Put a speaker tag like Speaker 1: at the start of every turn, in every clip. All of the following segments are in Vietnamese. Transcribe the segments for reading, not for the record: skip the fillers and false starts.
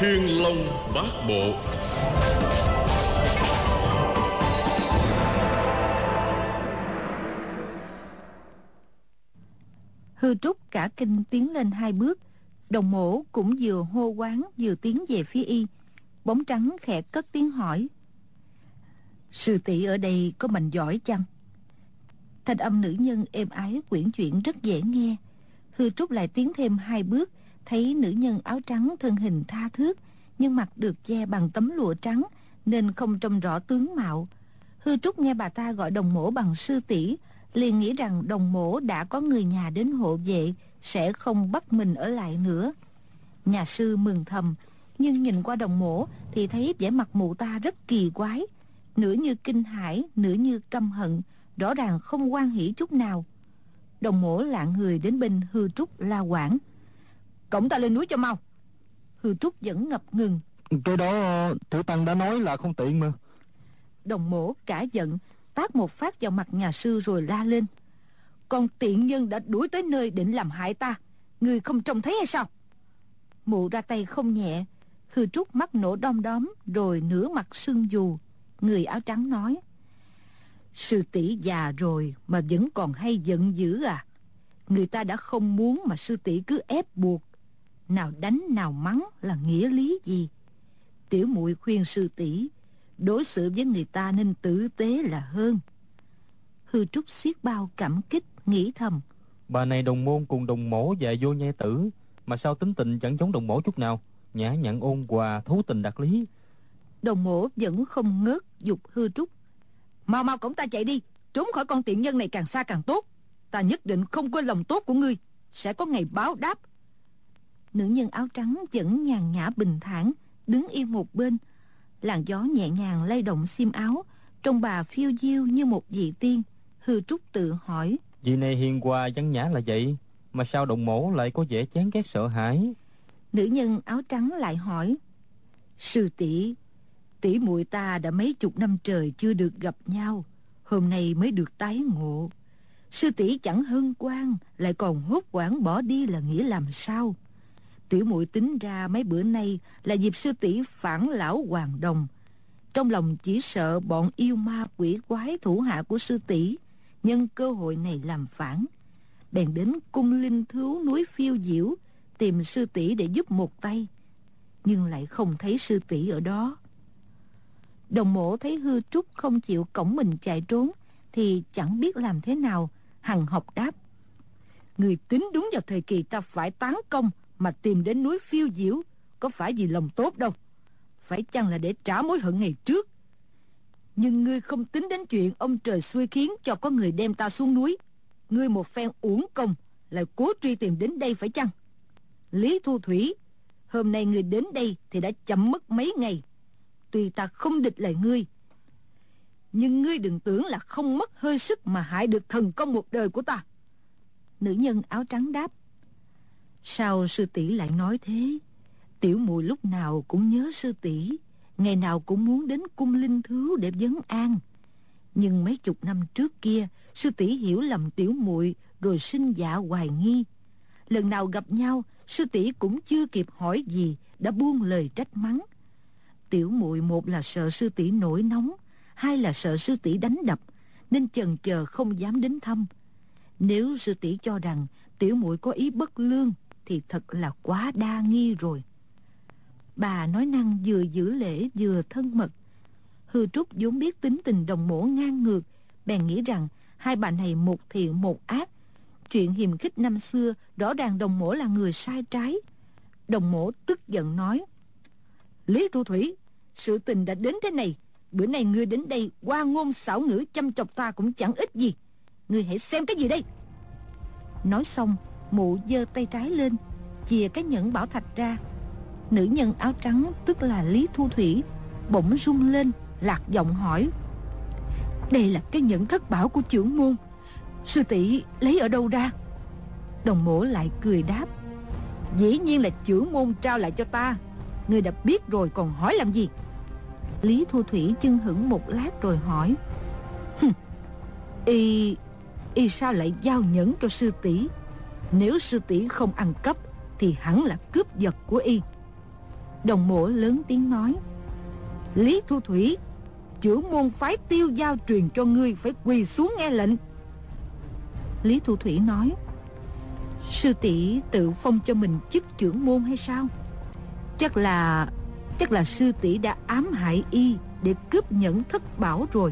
Speaker 1: Thiên Long Bát Bộ.
Speaker 2: Hư Trúc cả kinh tiến lên 2 bước. Đồng mổ cũng vừa hô quán vừa tiến về phía y. Bóng trắng khẽ cất tiếng hỏi: "Sư tỷ ở đây có mạnh giỏi chăng?" Thanh âm nữ nhân êm ái quyển chuyển rất dễ nghe. Hư Trúc lại tiến thêm 2 bước, thấy nữ nhân áo trắng thân hình tha thướt, nhưng mặt được che bằng tấm lụa trắng nên không trông rõ tướng mạo. Hư Trúc nghe bà ta gọi đồng mổ bằng sư tỷ, liền nghĩ rằng đồng mổ đã có người nhà đến hộ vệ, sẽ không bắt mình ở lại nữa. Nhà sư mừng thầm, nhưng nhìn qua đồng mổ thì thấy vẻ mặt mụ ta rất kỳ quái, nửa như kinh hãi, nửa như căm hận, rõ ràng không hoan hỉ chút nào. Đồng mổ lạng người đến bên Hư Trúc la quảng: "Cõng ta lên núi cho mau." Hư Trúc vẫn ngập ngừng:
Speaker 3: "Cái đó tiểu tăng đã nói là không tiện mà."
Speaker 2: Đồng mổ cả giận, tát một phát vào mặt nhà sư rồi la lên: "Con tiện nhân đã đuổi tới nơi định làm hại ta, ngươi không trông thấy hay sao?" Mụ ra tay không nhẹ. Hư Trúc mắt nổ đom đóm, rồi nửa mặt sưng dù. Người áo trắng nói: "Sư tỷ già rồi mà vẫn còn hay giận dữ à? Người ta đã không muốn mà sư tỷ cứ ép buộc. Nào đánh nào mắng là nghĩa lý gì? Tiểu muội khuyên sư tỷ đối xử với người ta nên tử tế là hơn." Hư Trúc xiết bao cảm kích, nghĩ thầm:
Speaker 3: Bà này đồng môn cùng đồng mổ và vô nhai tử, mà sao tính tình chẳng giống đồng mổ chút nào, nhã nhặn ôn hòa, thấu tình đạt lý.
Speaker 2: Đồng mổ vẫn không ngớt giục Hư Trúc: "Mau mau cõng ta chạy đi, trốn khỏi con tiện nhân này càng xa càng tốt. Ta nhất định không quên lòng tốt của ngươi, sẽ có ngày báo đáp." Nữ nhân áo trắng vẫn nhàn nhã bình thản, đứng yên một bên. Làn gió nhẹ nhàng lay động xiêm áo, trông bà phiêu diêu như một vị tiên. Hư Trúc tự hỏi:
Speaker 3: Vị này hiền hòa văn nhã là vậy, mà sao đồng mổ lại có vẻ chán ghét sợ hãi?
Speaker 2: Nữ nhân áo trắng lại hỏi: "Sư tỷ, tỷ muội ta đã mấy chục năm trời chưa được gặp nhau, hôm nay mới được tái ngộ. Sư tỷ chẳng hân hoan, lại còn hốt hoảng bỏ đi là nghĩa làm sao? Tiểu muội tính ra mấy bữa nay là dịp sư tỷ phản lão hoàng đồng. Trong lòng chỉ sợ bọn yêu ma quỷ quái thủ hạ của sư tỷ nhân cơ hội này làm phản, bèn đến cung linh thứu núi Phiêu Diễu tìm sư tỷ để giúp một tay, nhưng lại không thấy sư tỷ ở đó." Đồng mổ thấy Hư Trúc không chịu cõng mình chạy trốn thì chẳng biết làm thế nào, hằn học đáp: "Người tính đúng vào thời kỳ ta phải tán công mà tìm đến núi Phiêu Diễu, có phải vì lòng tốt đâu, phải chăng là để trả mối hận ngày trước? Nhưng ngươi không tính đến chuyện ông trời xui khiến cho có người đem ta xuống núi. Ngươi một phen uổng công lại cố truy tìm đến đây phải chăng? Lý Thu Thủy, hôm nay ngươi đến đây thì đã chậm mất mấy ngày. Tuy ta không địch lại ngươi, nhưng ngươi đừng tưởng là không mất hơi sức mà hại được thần công một đời của ta." Nữ nhân áo trắng đáp: "Sao sư tỷ lại nói thế? Tiểu muội lúc nào cũng nhớ sư tỷ, ngày nào cũng muốn đến cung linh thứu để vấn an. Nhưng mấy chục năm trước kia, sư tỷ hiểu lầm tiểu muội rồi sinh dạ hoài nghi. Lần nào gặp nhau, sư tỷ cũng chưa kịp hỏi gì đã buông lời trách mắng. Tiểu muội một là sợ sư tỷ nổi nóng, hai là sợ sư tỷ đánh đập, nên chần chờ không dám đến thăm. Nếu sư tỷ cho rằng tiểu muội có ý bất lương thì thật là quá đa nghi rồi." Bà nói năng vừa giữ lễ vừa thân mật. Hư Trúc vốn biết tính tình đồng mổ ngang ngược, bèn nghĩ rằng hai bà này một thiện một ác. Chuyện hiềm khích năm xưa rõ ràng đồng mổ là người sai trái. Đồng mổ tức giận nói: "Lý Thu Thủy, sự tình đã đến thế này, bữa nay ngươi đến đây qua ngôn xảo ngữ chăm chọc ta cũng chẳng ích gì. Ngươi hãy xem cái gì đây." Nói xong, mụ giơ tay trái lên, chìa cái nhẫn bảo thạch ra. Nữ nhân áo trắng, tức là Lý Thu Thủy, bỗng rung lên, lạc giọng hỏi: "Đây là cái nhẫn thất bảo của chưởng môn, sư tỷ lấy ở đâu ra?" Đồng mổ lại cười đáp: "Dĩ nhiên là chưởng môn trao lại cho ta. Ngươi đã biết rồi còn hỏi làm gì?" Lý Thu Thủy chưng hửng một lát rồi hỏi: Y sao lại giao nhẫn cho sư tỷ? Nếu sư tỷ không ăn cắp thì hẳn là cướp giật của y." Đồng mổ lớn tiếng nói: Lý Thu Thủy, chưởng môn phái Tiêu Giao truyền cho ngươi phải quỳ xuống nghe lệnh. Lý Thu Thủy nói: Sư tỷ tự phong cho mình chức chưởng môn hay sao? Chắc là sư tỷ đã ám hại y để cướp nhẫn thất bảo rồi.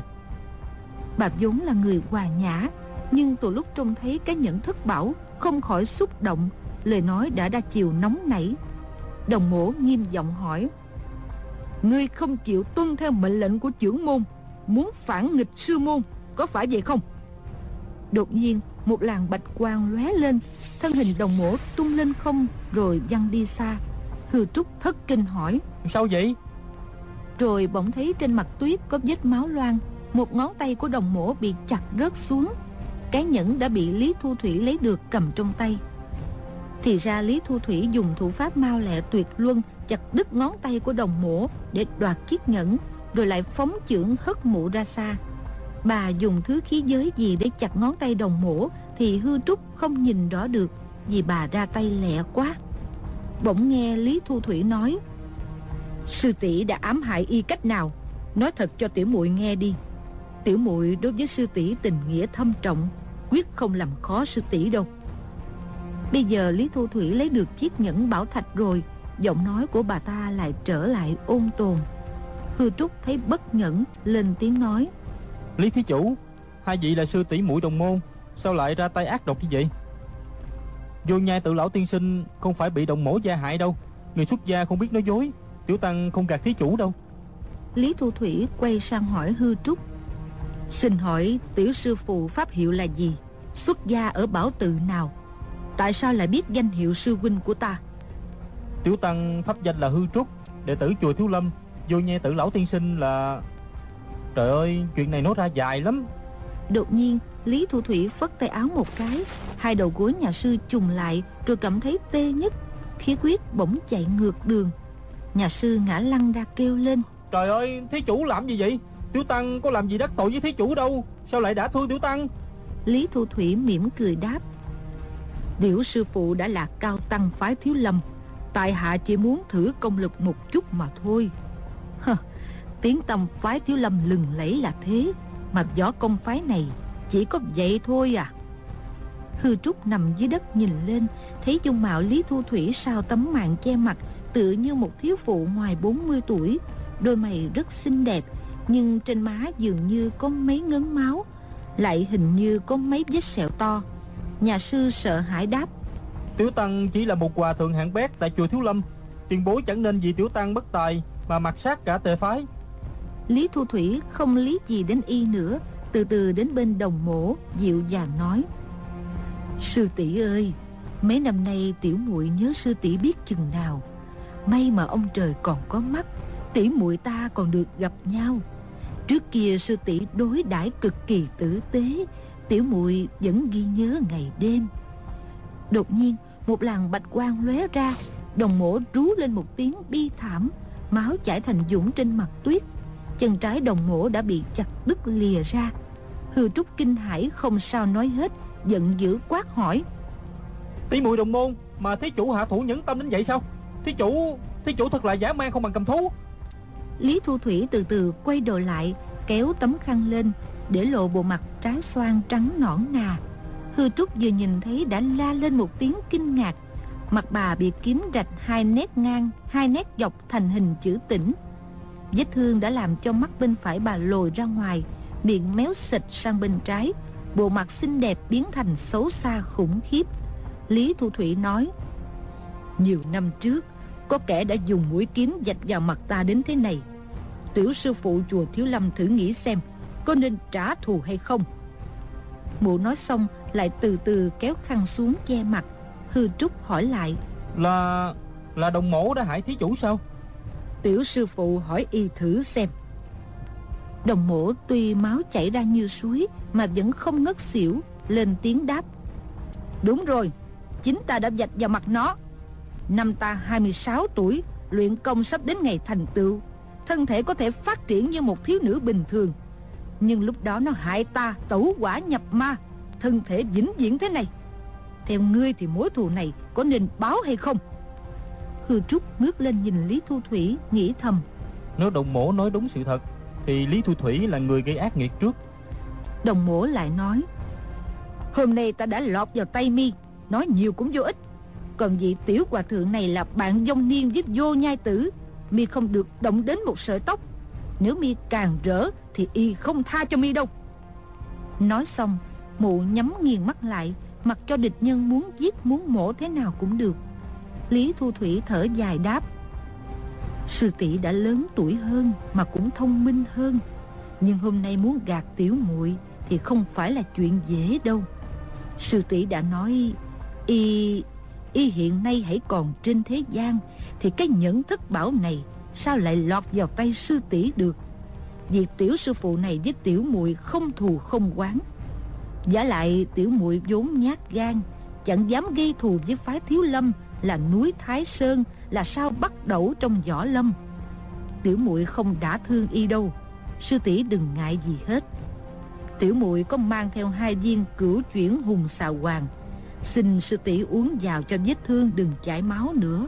Speaker 2: Bà vốn là người hòa nhã, nhưng từ lúc trông thấy cái nhẫn thất bảo không khỏi xúc động, lời nói đã đa chiều nóng nảy. Đồng mổ nghiêm giọng hỏi: Ngươi không chịu tuân theo mệnh lệnh của chưởng môn, muốn phản nghịch sư môn, có phải vậy không? Đột nhiên một làn bạch quang lóe lên, thân hình đồng mổ tung lên không rồi văng đi xa. Hư Trúc thất kinh hỏi:
Speaker 3: Sao vậy?
Speaker 2: Rồi bỗng thấy trên mặt tuyết có vết máu loang, một ngón tay của đồng mổ bị chặt rớt xuống. Cái nhẫn đã bị Lý Thu Thủy lấy được cầm trong tay. Thì ra Lý Thu Thủy dùng thủ pháp mau lẹ tuyệt luân chặt đứt ngón tay của đồng mổ để đoạt chiếc nhẫn, rồi lại phóng chưởng hất mụ ra xa. Bà dùng thứ khí giới gì để chặt ngón tay đồng mổ thì Hư Trúc không nhìn rõ được, vì bà ra tay lẹ quá. Bỗng nghe Lý Thu Thủy nói: Sư tỷ đã ám hại y cách nào? Nói thật cho tiểu muội nghe đi. Tiểu muội đối với sư tỷ tình nghĩa thâm trọng, quyết không làm khó sư tỷ đâu. Bây giờ Lý Thu Thủy lấy được chiếc nhẫn bảo thạch rồi, giọng nói của bà ta lại trở lại ôn tồn. Hư Trúc thấy bất nhẫn, lên tiếng nói:
Speaker 3: Lý thí chủ, hai vị là sư tỷ muội đồng môn, sao lại ra tay ác độc như vậy? Vô nhai tự lão tiên sinh không phải bị đồng mổ gia hại đâu. Người xuất gia không biết nói dối, tiểu tăng không gạt thí chủ đâu.
Speaker 2: Lý Thu Thủy quay sang hỏi Hư Trúc: Xin hỏi tiểu sư phụ pháp hiệu là gì? Xuất gia ở bảo tự nào? Tại sao lại biết danh hiệu sư huynh của ta?
Speaker 3: Tiểu tăng pháp danh là Hư Trúc, đệ tử chùa Thiếu Lâm. Vô nhai tự lão tiên sinh là... Trời ơi, chuyện này nói ra dài lắm.
Speaker 2: Đột nhiên Lý Thu Thủy phất tay áo một cái, hai đầu gối nhà sư chùng lại, rồi cảm thấy tê nhất, khí huyết bỗng chạy ngược đường. Nhà sư ngã lăn ra kêu lên:
Speaker 3: Trời ơi, thí chủ làm gì vậy? Tiểu tăng có làm gì đắc tội với thí chủ đâu, sao lại đả thương tiểu tăng?
Speaker 2: Lý Thu Thủy mỉm cười đáp: Điểu sư phụ đã là cao tăng phái Thiếu Lâm, tại hạ chỉ muốn thử công lực một chút mà thôi. Hơ, tiếng tăm phái Thiếu Lâm lừng lẫy là thế, mà võ công phái này chỉ có vậy thôi à? Hư Trúc nằm dưới đất nhìn lên, thấy dung mạo Lý Thu Thủy sau tấm màn che mặt tựa như một thiếu phụ ngoài 40 tuổi. Đôi mày rất xinh đẹp, nhưng trên má dường như có mấy ngấn máu, lại hình như có mấy vết sẹo to. Nhà sư sợ hãi đáp:
Speaker 3: Tiểu tăng chỉ là một hòa thượng hạng bét tại chùa Thiếu Lâm, tiền bối chẳng nên vì tiểu tăng bất tài mà mặc sát cả tề phái.
Speaker 2: Lý Thu Thủy không lý gì đến y nữa, từ từ đến bên đồng mổ, dịu dàng nói: Sư tỷ ơi, mấy năm nay tiểu muội nhớ sư tỷ biết chừng nào. May mà ông trời còn có mắt, tỷ muội ta còn được gặp nhau. Trước kia sư tỷ đối đãi cực kỳ tử tế, tiểu muội vẫn ghi nhớ ngày đêm. Đột nhiên một làn bạch quang lóe ra, đồng mổ rú lên một tiếng bi thảm, máu chảy thành dũng trên mặt tuyết. Chân trái đồng mổ đã bị chặt đứt lìa ra. Hư Trúc kinh hãi không sao nói hết, giận dữ quát hỏi:
Speaker 3: Tỷ muội đồng môn mà thí chủ hạ thủ nhẫn tâm đến vậy sao? Thí chủ thật là dã man không bằng cầm thú.
Speaker 2: Lý Thu Thủy từ từ quay đầu lại, kéo tấm khăn lên, để lộ bộ mặt trái xoan trắng nõn nà. Hư Trúc vừa nhìn thấy đã la lên một tiếng kinh ngạc. Mặt bà bị kiếm rạch 2 nét ngang, 2 nét dọc thành hình chữ tỉnh. Vết thương đã làm cho mắt bên phải bà lồi ra ngoài, miệng méo xệch sang bên trái, bộ mặt xinh đẹp biến thành xấu xa khủng khiếp. Lý Thu Thủy nói: Nhiều năm trước, có kẻ đã dùng mũi kiếm vạch vào mặt ta đến thế này. Tiểu sư phụ chùa Thiếu Lâm thử nghĩ xem, có nên trả thù hay không? Mụ nói xong lại từ từ kéo khăn xuống che mặt. Hư Trúc hỏi lại:
Speaker 3: Là đồng mổ đã hại thí chủ sao?
Speaker 2: Tiểu sư phụ hỏi y thử xem. Đồng mổ tuy máu chảy ra như suối mà vẫn không ngất xỉu, lên tiếng đáp: Đúng rồi, chính ta đã vạch vào mặt nó. Năm ta 26 tuổi, luyện công sắp đến ngày thành tựu, thân thể có thể phát triển như một thiếu nữ bình thường. Nhưng lúc đó nó hại ta tẩu hỏa nhập ma, thân thể vĩnh viễn thế này. Theo ngươi thì mối thù này có nên báo hay không? Hư Trúc ngước lên nhìn Lý Thu Thủy, nghĩ thầm:
Speaker 3: Nếu đồng mổ nói đúng sự thật thì Lý Thu Thủy là người gây ác nghiệt trước.
Speaker 2: Đồng mổ lại nói: Hôm nay ta đã lọt vào tay mi, nói nhiều cũng vô ích. Còn vị tiểu hòa thượng này là bạn vong niên với Vô Nhai Tử, mi không được động đến một sợi tóc. Nếu mi càng rỡ thì y không tha cho mi đâu. Nói xong, mụ nhắm nghiền mắt lại, mặc cho địch nhân muốn giết muốn mổ thế nào cũng được. Lý Thu Thủy thở dài đáp: Sư tỷ đã lớn tuổi hơn mà cũng thông minh hơn, nhưng hôm nay muốn gạt tiểu muội thì không phải là chuyện dễ đâu. Sư tỷ đã nói y hiện nay hãy còn trên thế gian, thì cái nhẫn thất bảo này sao lại lọt vào tay sư tỷ được? Việc tiểu sư phụ này với tiểu muội không thù không oán. Vả lại tiểu muội vốn nhát gan, chẳng dám gây thù với phái Thiếu Lâm là núi Thái Sơn, là sao bắt đẩu trong võ lâm. Tiểu muội không đã thương y đâu, sư tỷ đừng ngại gì hết. Tiểu muội có mang theo 2 viên Cửu Chuyển Hùng Xà Hoàng, xin sư tỷ uống vào cho vết thương đừng chảy máu nữa.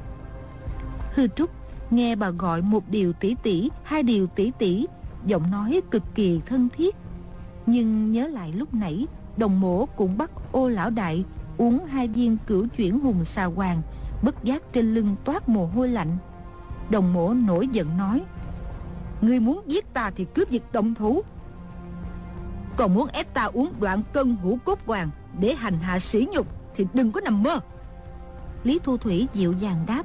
Speaker 2: Hư Trúc nghe bà gọi một điều tỷ tỷ, 2 điều tỷ tỷ, giọng nói cực kỳ thân thiết. Nhưng nhớ lại lúc nãy Đồng Mổ cũng bắt Ô lão đại uống 2 viên Cửu Chuyển Hùng Xà Hoàng, bất giác trên lưng toát mồ hôi lạnh. Đồng Mổ nổi giận nói: Ngươi muốn giết ta thì cứ việc động thủ, còn muốn ép ta uống Đoạn Cân Hữu Cốt Hoàng để hành hạ sỉ nhục thì đừng có nằm mơ. Lý Thu Thủy dịu dàng đáp: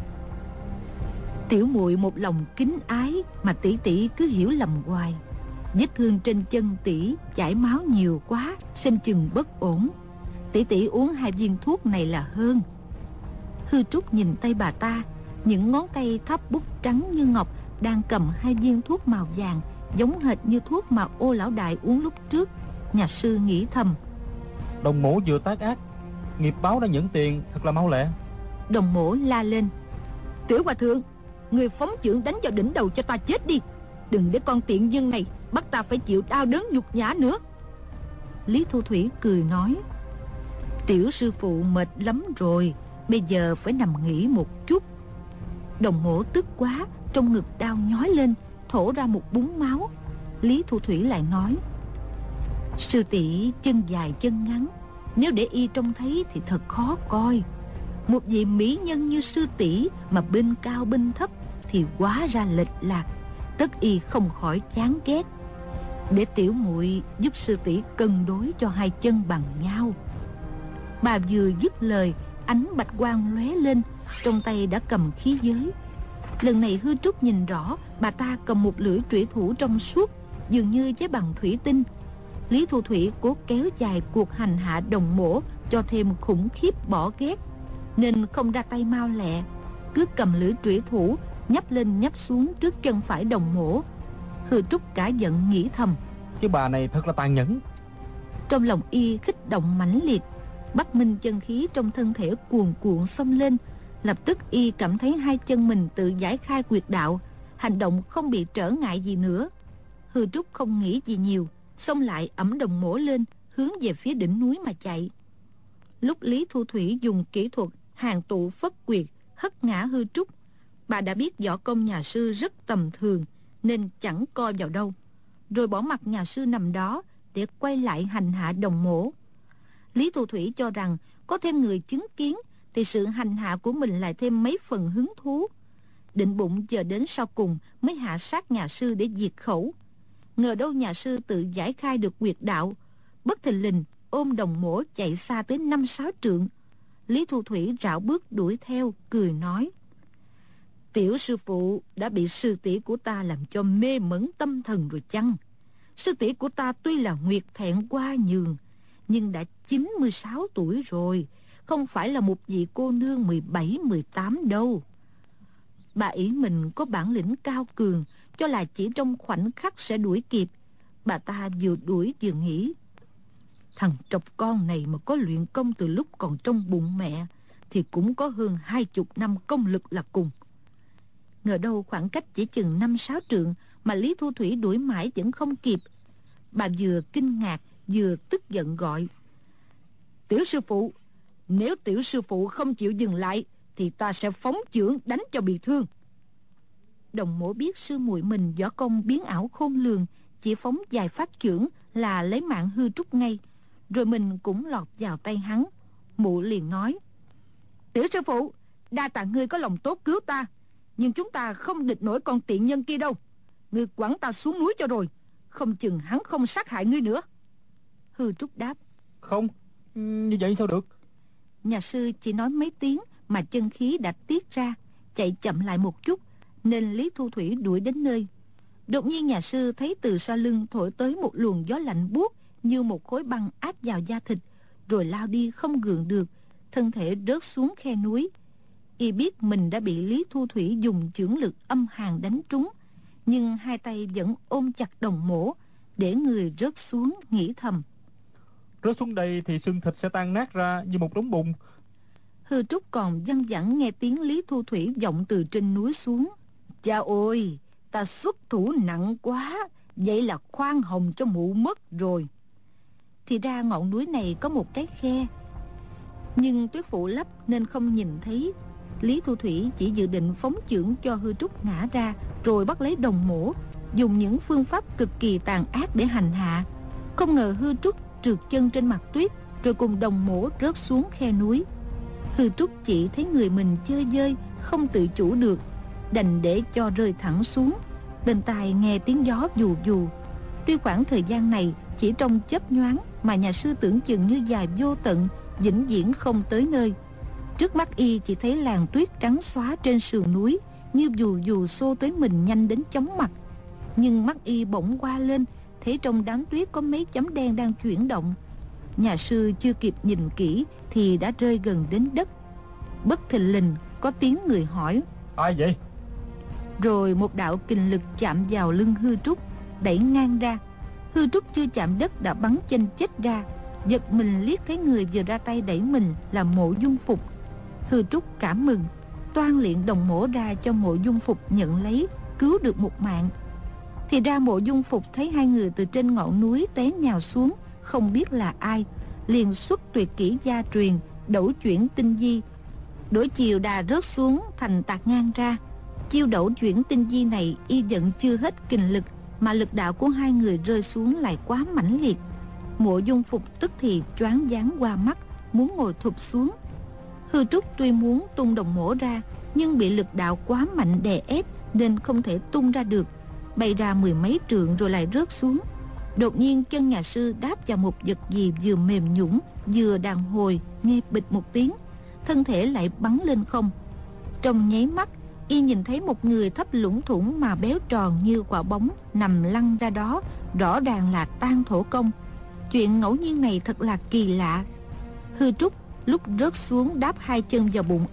Speaker 2: Tiểu muội một lòng kính ái mà tỷ tỷ cứ hiểu lầm hoài. Vết thương trên chân tỷ chảy máu nhiều quá, xem chừng bất ổn. Tỷ tỷ uống 2 viên thuốc này là hơn. Hư Trúc nhìn tay bà ta, những ngón tay thắp bút trắng như ngọc đang cầm 2 viên thuốc màu vàng, giống hệt như thuốc mà Ô lão đại uống lúc trước. Nhà sư nghĩ thầm:
Speaker 3: Đồng mổ vừa tác ác, nghiệp báo đã nhận tiền thật là mau lẹ.
Speaker 2: Đồng Mổ la lên: Tiểu hòa thượng, người phóng chưởng đánh vào đỉnh đầu cho ta chết đi, đừng để con tiện nhân này bắt ta phải chịu đau đớn nhục nhã nữa. Lý Thu Thủy cười nói: Tiểu sư phụ mệt lắm rồi, bây giờ phải nằm nghỉ một chút. Đồng Mổ tức quá, trong ngực đau nhói lên, thổ ra một búng máu. Lý Thu Thủy lại nói: Sư tỷ chân dài chân ngắn, nếu để y trông thấy thì thật khó coi. Một vị mỹ nhân như sư tỷ mà bên cao bên thấp thì quá ra lệch lạc, tất y không khỏi chán ghét. Để tiểu muội giúp sư tỷ cân đối cho 2 chân bằng nhau. Bà vừa dứt lời, ánh bạch quang lóe lên, trong tay đã cầm khí giới. Lần này Hư Trúc nhìn rõ, bà ta cầm một lưỡi trủy thủ trong suốt, dường như với bằng thủy tinh. Lý Thu Thủy cố kéo dài cuộc hành hạ Đồng Mổ cho thêm khủng khiếp bỏ ghét, nên không ra tay mau lẹ, cứ cầm lưỡi trủy thủ nhấp lên nhấp xuống trước chân phải Đồng Mổ. Hư Trúc cả giận nghĩ thầm:
Speaker 3: Cái bà này thật là tàn nhẫn.
Speaker 2: Trong lòng y khích động mãnh liệt, Bắc Minh chân khí trong thân thể cuồn cuộn xông lên. Lập tức y cảm thấy 2 chân mình tự giải khai quyệt đạo, hành động không bị trở ngại gì nữa. Hư Trúc không nghĩ gì nhiều, xông lại ẵm Đồng Mổ lên, hướng về phía đỉnh núi mà chạy. Lúc Lý Thu Thủy dùng kỹ thuật hàng tụ phất quyệt hất ngã Hư Trúc, bà đã biết võ công nhà sư rất tầm thường nên chẳng coi vào đâu, rồi bỏ mặc nhà sư nằm đó để quay lại hành hạ Đồng Mổ. Lý Thu Thủy cho rằng có thêm người chứng kiến thì sự hành hạ của mình lại thêm mấy phần hứng thú, định bụng chờ đến sau cùng mới hạ sát nhà sư để diệt khẩu. Ngờ đâu nhà sư tự giải khai được quyệt đạo, bất thình lình ôm Đồng Mổ chạy xa tới 5-6 trượng. Lý Thu Thủy rảo bước đuổi theo, cười nói: Tiểu sư phụ đã bị sư tỷ của ta làm cho mê mẩn tâm thần rồi chăng? Sư tỷ của ta tuy là nguyệt thẹn qua nhường, nhưng đã 96 tuổi rồi, không phải là một vị cô nương 17-18 đâu. Bà ý mình có bản lĩnh cao cường, cho là chỉ trong khoảnh khắc sẽ đuổi kịp. Bà ta vừa đuổi vừa nghĩ: Thằng trọc con này mà có luyện công từ lúc còn trong bụng mẹ thì cũng có hơn 20 năm công lực là cùng. Ngờ đâu khoảng cách chỉ chừng 5-6 trượng mà Lý Thu Thủy đuổi mãi vẫn không kịp. Bà vừa kinh ngạc vừa tức giận gọi: Tiểu sư phụ, nếu tiểu sư phụ không chịu dừng lại thì ta sẽ phóng chưởng đánh cho bị thương. Đồng mổ biết sư muội mình võ công biến ảo khôn lường, chỉ phóng vài phát chưởng là lấy mạng Hư Trúc ngay, rồi mình cũng lọt vào tay hắn. Mụ liền nói: Tiểu sư phụ, đa tạ ngươi có lòng tốt cứu ta, nhưng chúng ta không địch nổi con tiện nhân kia đâu. Ngươi quẳng ta xuống núi cho rồi, không chừng hắn không sát hại ngươi nữa. Hư Trúc đáp:
Speaker 3: Không, như vậy sao được?
Speaker 2: Nhà sư chỉ nói mấy tiếng mà chân khí đã tiết ra, chạy chậm lại một chút, nên Lý Thu Thủy đuổi đến nơi. Đột nhiên nhà sư thấy từ sau lưng thổi tới một luồng gió lạnh buốt như một khối băng áp vào da thịt, rồi lao đi không gượng được, thân thể rớt xuống khe núi. Y biết mình đã bị Lý Thu Thủy dùng chưởng lực âm hàn đánh trúng, nhưng hai tay vẫn ôm chặt đồng mổ, để người rớt xuống, nghĩ thầm:
Speaker 3: Rớt xuống đây thì xương thịt sẽ tan nát ra như một đống bùn.
Speaker 2: Hư Trúc còn văng vẳng nghe tiếng Lý Thu Thủy vọng từ trên núi xuống: Cha ơi, ta xuất thủ nặng quá, vậy là khoan hồng cho mụ mất rồi. Thì ra ngọn núi này có một cái khe, nhưng tuyết phủ lấp nên không nhìn thấy. Lý Thu Thủy chỉ dự định phóng chưởng cho Hư Trúc ngã ra, rồi bắt lấy đồng mổ, dùng những phương pháp cực kỳ tàn ác để hành hạ. Không ngờ Hư Trúc trượt chân trên mặt tuyết, rồi cùng đồng mổ rớt xuống khe núi. Hư Trúc chỉ thấy người mình chơi vơi, không tự chủ được, đành để cho rơi thẳng xuống. Bên tai nghe tiếng gió vù vù. Tuy khoảng thời gian này chỉ trong chớp nhoáng mà nhà sư tưởng chừng như dài vô tận, vĩnh viễn không tới nơi. Trước mắt y chỉ thấy làn tuyết trắng xóa trên sườn núi, như vù vù xô tới mình nhanh đến chóng mặt. Nhưng mắt y bỗng qua lên, thấy trong đám tuyết có mấy chấm đen đang chuyển động. Nhà sư chưa kịp nhìn kỹ thì đã rơi gần đến đất. Bất thình lình có tiếng người hỏi:
Speaker 3: Ai vậy?
Speaker 2: Rồi một đạo kình lực chạm vào lưng Hư Trúc, đẩy ngang ra. Hư Trúc chưa chạm đất đã bắn chênh chết ra. Giật mình liếc thấy người vừa ra tay đẩy mình là Mộ Dung Phục. Hư Trúc cảm mừng, toan luyện đồng mổ ra cho Mộ Dung Phục nhận lấy, cứu được một mạng. Thì ra Mộ Dung Phục thấy hai người từ trên ngọn núi té nhào xuống, không biết là ai, liền xuất tuyệt kỹ gia truyền Đẩu Chuyển Tinh Di. Đổi chiều đà rớt xuống thành tạt ngang ra. Chiêu Đẩu Chuyển Tinh Di này y vận chưa hết kình lực, mà lực đạo của hai người rơi xuống lại quá mãnh liệt. Mộ Dung Phục tức thì choáng váng qua mắt, muốn ngồi thụp xuống. Hư Trúc tuy muốn tung đồng mổ ra, nhưng bị lực đạo quá mạnh đè ép nên không thể tung ra được, bay ra mười mấy trượng rồi lại rớt xuống. Đột nhiên chân nhà sư đáp vào một vật gì vừa mềm nhũn vừa đàn hồi, nghe bịch một tiếng, thân thể lại bắn lên không. Trong nháy mắt, y nhìn thấy một người thấp lủng thủng mà béo tròn như quả bóng nằm lăn ra đó, rõ ràng là Tang Thổ Công. Chuyện ngẫu nhiên này thật là kỳ lạ. Hư Trúc lúc rớt xuống đáp hai chân vào bụng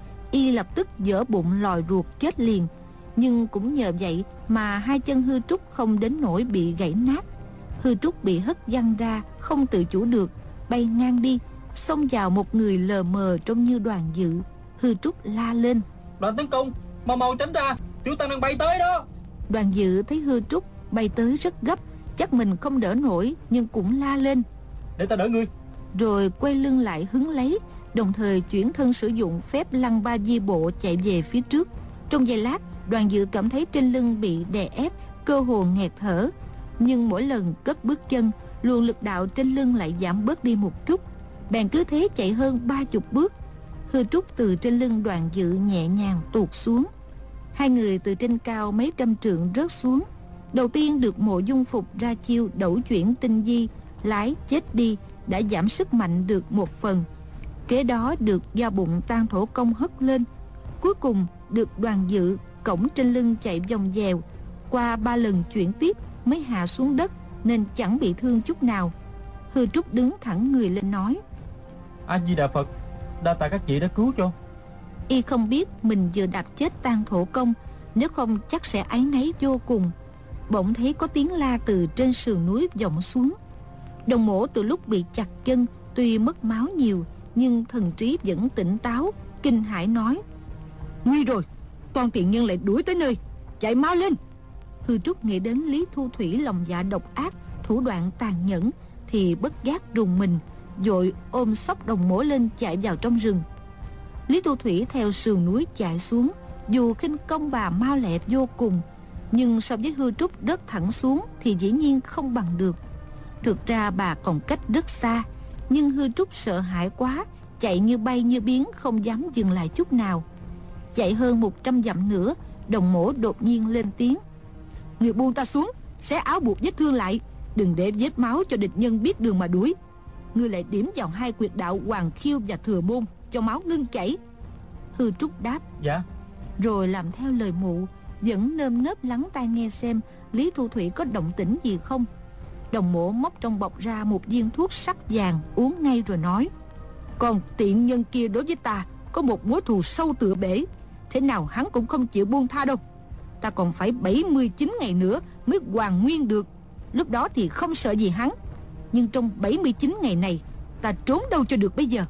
Speaker 2: y lập tức vỡ bụng lòi ruột chết liền. Nhưng cũng nhờ vậy mà hai chân Hư Trúc không đến nỗi bị gãy nát. Hư Trúc bị hất văng ra, không tự chủ được, bay ngang đi, xông vào một người lờ mờ trông như Đoàn Dự. Hư Trúc la lên:
Speaker 3: Đoàn tướng công, mau mau tránh ra, tiểu tăng đang bay tới đó.
Speaker 2: Đoàn Dự thấy Hư Trúc bay tới rất gấp, chắc mình không đỡ nổi, nhưng cũng la lên:
Speaker 3: Để ta đỡ ngươi.
Speaker 2: Rồi quay lưng lại hứng lấy, đồng thời chuyển thân sử dụng phép lăng ba di bộ chạy về phía trước. Trong giây lát, Đoàn Dự cảm thấy trên lưng bị đè ép, cơ hồ nghẹt thở. Nhưng mỗi lần cất bước chân, luồng lực đạo trên lưng lại giảm bớt đi một chút. Bèn cứ thế chạy hơn 30 bước. Hư Trúc từ trên lưng Đoàn Dự nhẹ nhàng tuột xuống. Hai người từ trên cao mấy trăm trượng rớt xuống. Đầu tiên được Mộ Dung Phục ra chiêu Đẩu Chuyển Tinh Di, lái chết đi, đã giảm sức mạnh được một phần. Kế đó được do bụng Tang Thổ Công hất lên. Cuối cùng được Đoàn Dự cõng trên lưng chạy vòng vèo. Qua 3 lần chuyển tiếp mới hạ xuống đất, nên chẳng bị thương chút nào. Hư Trúc đứng thẳng người lên nói:
Speaker 3: A Di Đà Phật, đa tạ các chị đã cứu cho.
Speaker 2: Y không biết mình vừa đạp chết Tang Thổ Công, nếu không chắc sẽ áy náy vô cùng. Bỗng thấy có tiếng la từ trên sườn núi vọng xuống. Đồng mổ từ lúc bị chặt chân, tuy mất máu nhiều, nhưng thần trí vẫn tỉnh táo, kinh hãi nói: Nguy rồi, con tiện nhân lại đuổi tới nơi, chạy mau lên. Hư Trúc nghĩ đến Lý Thu Thủy lòng dạ độc ác, thủ đoạn tàn nhẫn, thì bất giác rùng mình, vội ôm xốc đồng mổ lên chạy vào trong rừng. Lý Thu Thủy theo sườn núi chạy xuống, dù khinh công bà mau lẹ vô cùng, nhưng so với Hư Trúc rớt thẳng xuống thì dĩ nhiên không bằng được. Thực ra bà còn cách rất xa, nhưng Hư Trúc sợ hãi quá, chạy như bay như biến, không dám dừng lại chút nào. Chạy hơn 100 dặm nữa, Đồng Mỗ đột nhiên lên tiếng: "Người buông ta xuống, xé áo buộc vết thương lại, đừng để vết máu cho địch nhân biết đường mà đuổi. Ngươi lại điểm vào 2 quyệt đạo Hoàng Khiêu và Thừa Môn, cho máu ngưng chảy." Hư Trúc đáp:
Speaker 3: "Dạ."
Speaker 2: Rồi làm theo lời mụ, vẫn nơm nớp lắng tai nghe xem Lý Thu Thủy có động tĩnh gì không. Đồng Mỗ móc trong bọc ra một viên thuốc sắc vàng, uống ngay rồi nói: "Còn tiện nhân kia đối với ta có một mối thù sâu tựa bể, thế nào hắn cũng không chịu buông tha đâu. Ta còn phải 79 ngày nữa mới hoàn nguyên được, lúc đó thì không sợ gì hắn. Nhưng trong 79 ngày này, ta trốn đâu cho được bây giờ?"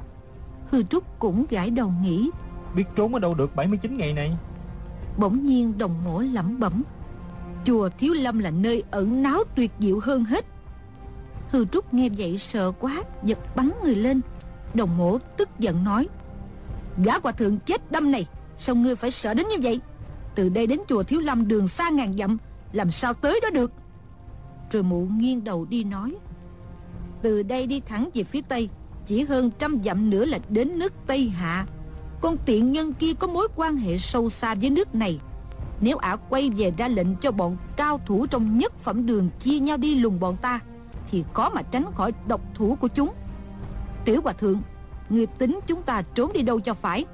Speaker 2: Hư Trúc cũng gãi đầu nghĩ:
Speaker 3: Biết trốn ở đâu được 79 ngày này.
Speaker 2: Bỗng nhiên Đồng Mỗ lẩm bẩm: "Chùa Thiếu Lâm là nơi ẩn náu tuyệt diệu hơn hết." Hư Trúc nghe vậy sợ quá, giật bắn người lên. Đồng Mỗ tức giận nói: "Gã hòa thượng chết đâm này, sao ngươi phải sợ đến như vậy? Từ đây đến chùa Thiếu Lâm đường xa ngàn dặm, làm sao tới đó được?" Rồi mụ nghiêng đầu đi nói: "Từ đây đi thẳng về phía tây, chỉ hơn 100 dặm nữa là đến nước Tây Hạ. Con tiện nhân kia có mối quan hệ sâu xa với nước này. Nếu ả quay về ra lệnh cho bọn cao thủ trong nhất phẩm đường chia nhau đi lùng bọn ta, thì khó mà tránh khỏi độc thủ của chúng. Tiểu hòa thượng, người tính chúng ta trốn đi đâu cho phải?"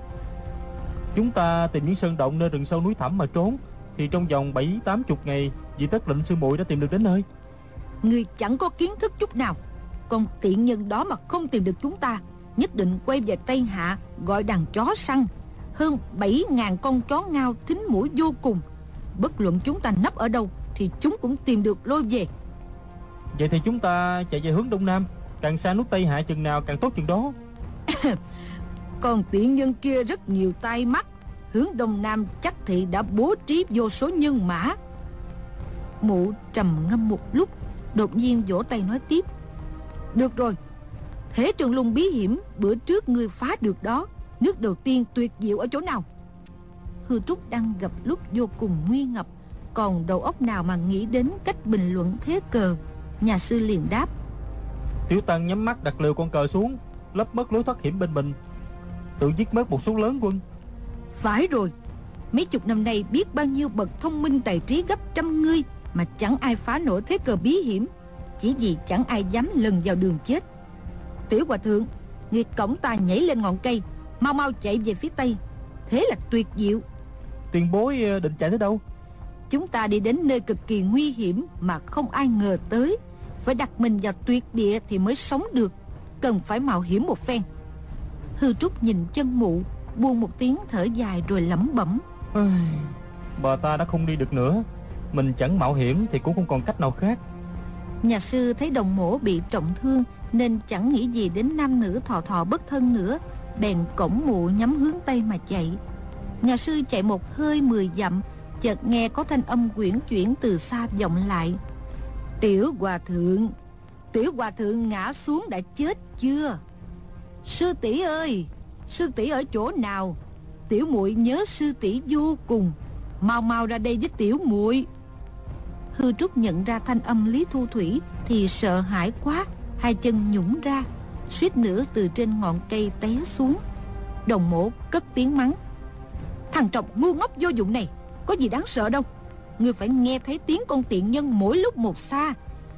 Speaker 3: Chúng ta tìm những sơn động nơi rừng sâu núi thẳm mà trốn, thì trong vòng 7-80 ngày, vị tất lệnh sư muội đã tìm được đến nơi.
Speaker 2: Người chẳng có kiến thức chút nào. Con tiện nhân đó mà không tìm được chúng ta, nhất định quay về Tây Hạ gọi đàn chó săn. Hơn 7.000 con chó ngao thính mũi vô cùng. Bất luận chúng ta nấp ở đâu thì chúng cũng tìm được lôi về.
Speaker 3: Vậy thì chúng ta chạy về hướng đông nam, càng xa nước Tây Hạ chừng nào càng tốt chừng đó.
Speaker 2: Con tiện nhân kia rất nhiều tai mắt, hướng đông nam chắc thị đã bố trí vô số nhân mã. Mụ trầm ngâm một lúc, đột nhiên vỗ tay nói tiếp: "Được rồi, Thế Trường Lung bí hiểm bữa trước ngươi phá được đó, nước đầu tiên tuyệt diệu ở chỗ nào?" Hư Trúc đang gặp lúc vô cùng nguy ngập, còn đầu óc nào mà nghĩ đến cách bình luận thế cờ. Nhà sư liền đáp:
Speaker 3: Tiểu tăng nhắm mắt đặt lều con cờ xuống, lấp mất lối thoát hiểm bên mình, tự giết mất một số lớn quân.
Speaker 2: "Phải rồi, mấy chục năm nay biết bao nhiêu bậc thông minh tài trí gấp trăm ngươi mà chẳng ai phá nổi thế cờ bí hiểm, chỉ vì chẳng ai dám lần vào đường chết. Tiểu hòa thượng, ngươi cõng ta nhảy lên ngọn cây, mau mau chạy về phía tây, thế là tuyệt diệu."
Speaker 3: Tiền bối định chạy tới đâu?
Speaker 2: "Chúng ta đi đến nơi cực kỳ nguy hiểm mà không ai ngờ tới, phải đặt mình vào tuyệt địa thì mới sống được, cần phải mạo hiểm một phen." Hư Trúc nhìn chân mụ, buông một tiếng thở dài rồi lẩm bẩm:
Speaker 3: Bà ta đã không đi được nữa, mình chẳng mạo hiểm thì cũng không còn cách nào khác.
Speaker 2: Nhà sư thấy Đồng Mỗ bị trọng thương nên chẳng nghĩ gì đến nam nữ thọ thọ bất thân nữa, bèn cõng mụ nhắm hướng tây mà chạy. Nhà sư chạy một hơi 10 dặm, chợt nghe có thanh âm uyển chuyển từ xa vọng lại: "Tiểu hòa thượng, tiểu hòa thượng ngã xuống đã chết chưa? Sư tỷ ơi, sư tỷ ở chỗ nào? Tiểu muội nhớ sư tỷ vô cùng, mau mau ra đây với tiểu muội." Hư Trúc nhận ra thanh âm Lý Thu Thủy thì sợ hãi quá, hai chân nhũn ra, suýt nữa từ trên ngọn cây té xuống. Đồng Mỗ cất tiếng mắng: "Thằng trọc ngu ngốc vô dụng này, có gì đáng sợ đâu. Ngươi phải nghe thấy tiếng con tiện nhân mỗi lúc một xa.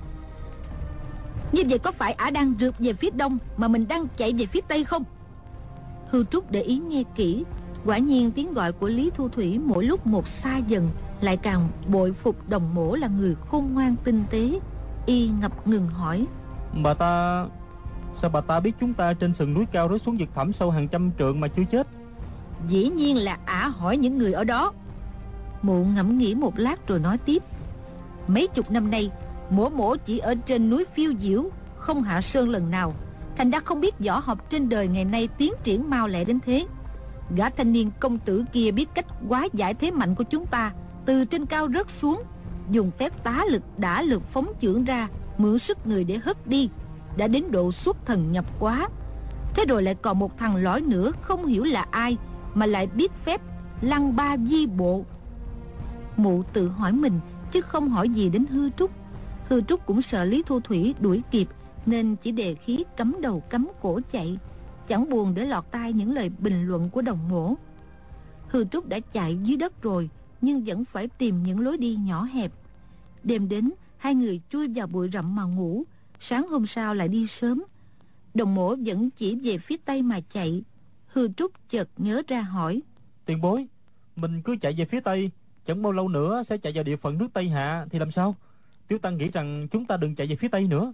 Speaker 2: Như vậy có phải ả đang rượt về phía đông mà mình đang chạy về phía tây không?" Hư Trúc để ý nghe kỹ, quả nhiên tiếng gọi của Lý Thu Thủy mỗi lúc một xa dần, lại càng bội phục Đồng Mỗ là người khôn ngoan tinh tế. Y ngập ngừng hỏi:
Speaker 3: Sao bà ta biết chúng ta trên sườn núi cao rớt xuống vực thẳm sâu hàng trăm trượng mà chưa chết?"
Speaker 2: "Dĩ nhiên là ả hỏi những người ở đó." Mụ ngẫm nghĩ một lát rồi nói tiếp: "Mấy chục năm nay mỗ chỉ ở trên núi phiêu diễu, không hạ sơn lần nào, thành ra không biết võ học trên đời ngày nay tiến triển mau lẹ đến thế. Gã thanh niên công tử kia biết cách hóa giải thế mạnh của chúng ta, từ trên cao rớt xuống, dùng phép tá lực đả lực phóng chưởng ra, mượn sức người để hất đi, đã đến độ xuất thần nhập hóa. Thế rồi lại còn một thằng lõi nữa, không hiểu là ai mà lại biết phép lăng ba di bộ. Mụ tự hỏi mình chứ không hỏi gì đến Hư Trúc. Hư Trúc cũng sợ Lý Thu Thủy đuổi kịp, nên chỉ đề khí cắm đầu cắm cổ chạy, chẳng buồn để lọt tai những lời bình luận của đồng mổ. Hư Trúc đã chạy dưới đất rồi, nhưng vẫn phải tìm những lối đi nhỏ hẹp. Đêm đến, hai người chui vào bụi rậm mà ngủ. Sáng hôm sau lại đi sớm. Đồng mổ vẫn chỉ về phía tây mà chạy. Hư Trúc chợt nhớ ra hỏi:
Speaker 3: Tiền bối, mình cứ chạy về phía tây, chẳng bao lâu nữa sẽ chạy vào địa phận nước Tây Hạ thì làm sao? Tiểu Tăng nghĩ rằng chúng ta đừng chạy về phía tây nữa.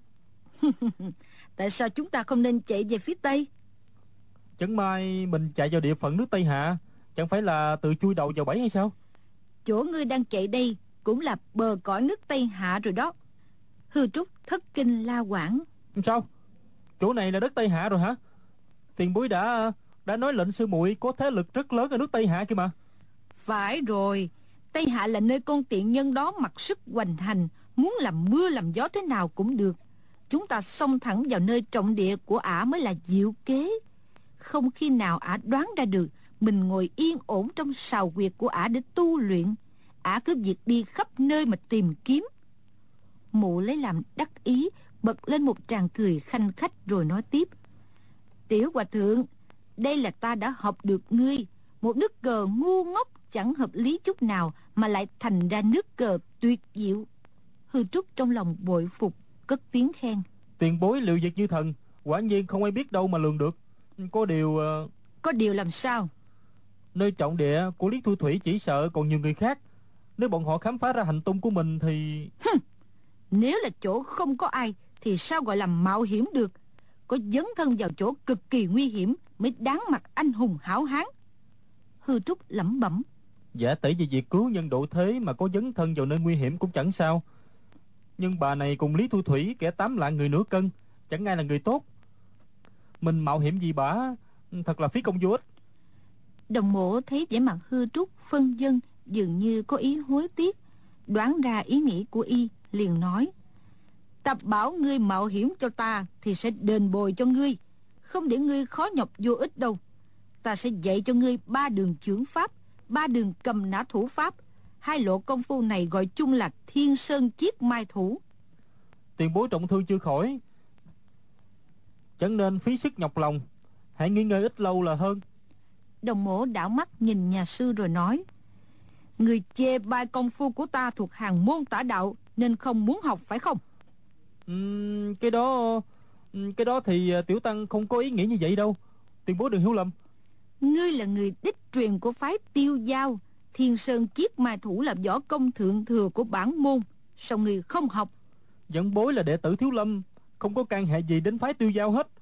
Speaker 2: Tại sao chúng ta không nên chạy về phía tây?
Speaker 3: Chẳng may mình chạy vào địa phận nước Tây Hạ, chẳng phải là tự chui đầu vào bẫy hay sao?
Speaker 2: Chỗ ngươi đang chạy đây cũng là bờ cõi nước Tây Hạ rồi đó. Hư Trúc thất kinh la hoảng:
Speaker 3: Sao? Chỗ này là đất Tây Hạ rồi hả? Tiền bối đã nói lệnh sư muội có thế lực rất lớn ở nước Tây Hạ kia mà.
Speaker 2: Phải rồi, Tây Hạ là nơi con tiện nhân đó mặc sức hoành hành, muốn làm mưa làm gió thế nào cũng được. Chúng ta xông thẳng vào nơi trọng địa của ả mới là diệu kế. Không khi nào ả đoán ra được mình ngồi yên ổn trong sào huyệt của ả để tu luyện. Ả cứ việc đi khắp nơi mà tìm kiếm. Mụ lấy làm đắc ý, bật lên một tràng cười khanh khách rồi nói tiếp: Tiểu hòa thượng, đây là ta đã học được ngươi. Một nước cờ ngu ngốc chẳng hợp lý chút nào mà lại thành ra nước cờ tuyệt diệu. Hư Trúc trong lòng bội phục, cất tiếng khen:
Speaker 3: Tiền bối liệu việc như thần, quả nhiên không ai biết đâu mà lường được. Có điều
Speaker 2: Có điều làm sao?
Speaker 3: nơi trọng địa của Lý Thu Thủy chỉ sợ còn nhiều người khác. Nếu bọn họ khám phá ra hành tung của mình thì...
Speaker 2: Nếu là chỗ không có ai thì sao gọi là mạo hiểm được? Có dấn thân vào chỗ cực kỳ nguy hiểm mới đáng mặt anh hùng hảo hán. Hư Trúc lẩm bẩm:
Speaker 3: Giả tỷ về việc cứu nhân độ thế mà có dấn thân vào nơi nguy hiểm cũng chẳng sao. Nhưng bà này cùng Lý Thu Thủy kẻ tám lạng người nửa cân, chẳng ai là người tốt. Mình mạo hiểm gì bả, thật là phí công vô ích.
Speaker 2: Đồng mộ thấy vẻ mặt Hư Trúc phân vân, dường như có ý hối tiếc. Đoán ra ý nghĩ của y, liền nói: Ta bảo ngươi mạo hiểm cho ta thì sẽ đền bồi cho ngươi, không để ngươi khó nhọc vô ích đâu. Ta sẽ dạy cho ngươi 3 đường chưởng pháp, 3 đường cầm nã thủ pháp. 2 lộ công phu này gọi chung là Thiên Sơn Chiết Mai Thủ.
Speaker 3: Tiền bối trọng thương chưa khỏi, chẳng nên phí sức nhọc lòng. Hãy nghỉ ngơi ít lâu là hơn.
Speaker 2: Đồng mổ đảo mắt nhìn nhà sư rồi nói: Người chê bai công phu của ta thuộc hàng môn tả đạo nên không muốn học phải không?
Speaker 3: Ừm, cái đó cái đó thì tiểu tăng không có ý nghĩ như vậy đâu. Tiền bối đừng hiểu lầm.
Speaker 2: Ngươi là người đích truyền của phái Tiêu Giao. Thiên Sơn Chiết Mai Thủ là võ công thượng thừa của bản môn. Sao ngươi không học?
Speaker 3: Dẫn bối là đệ tử Thiếu Lâm, không có can hệ gì đến phái Tiêu Giao hết.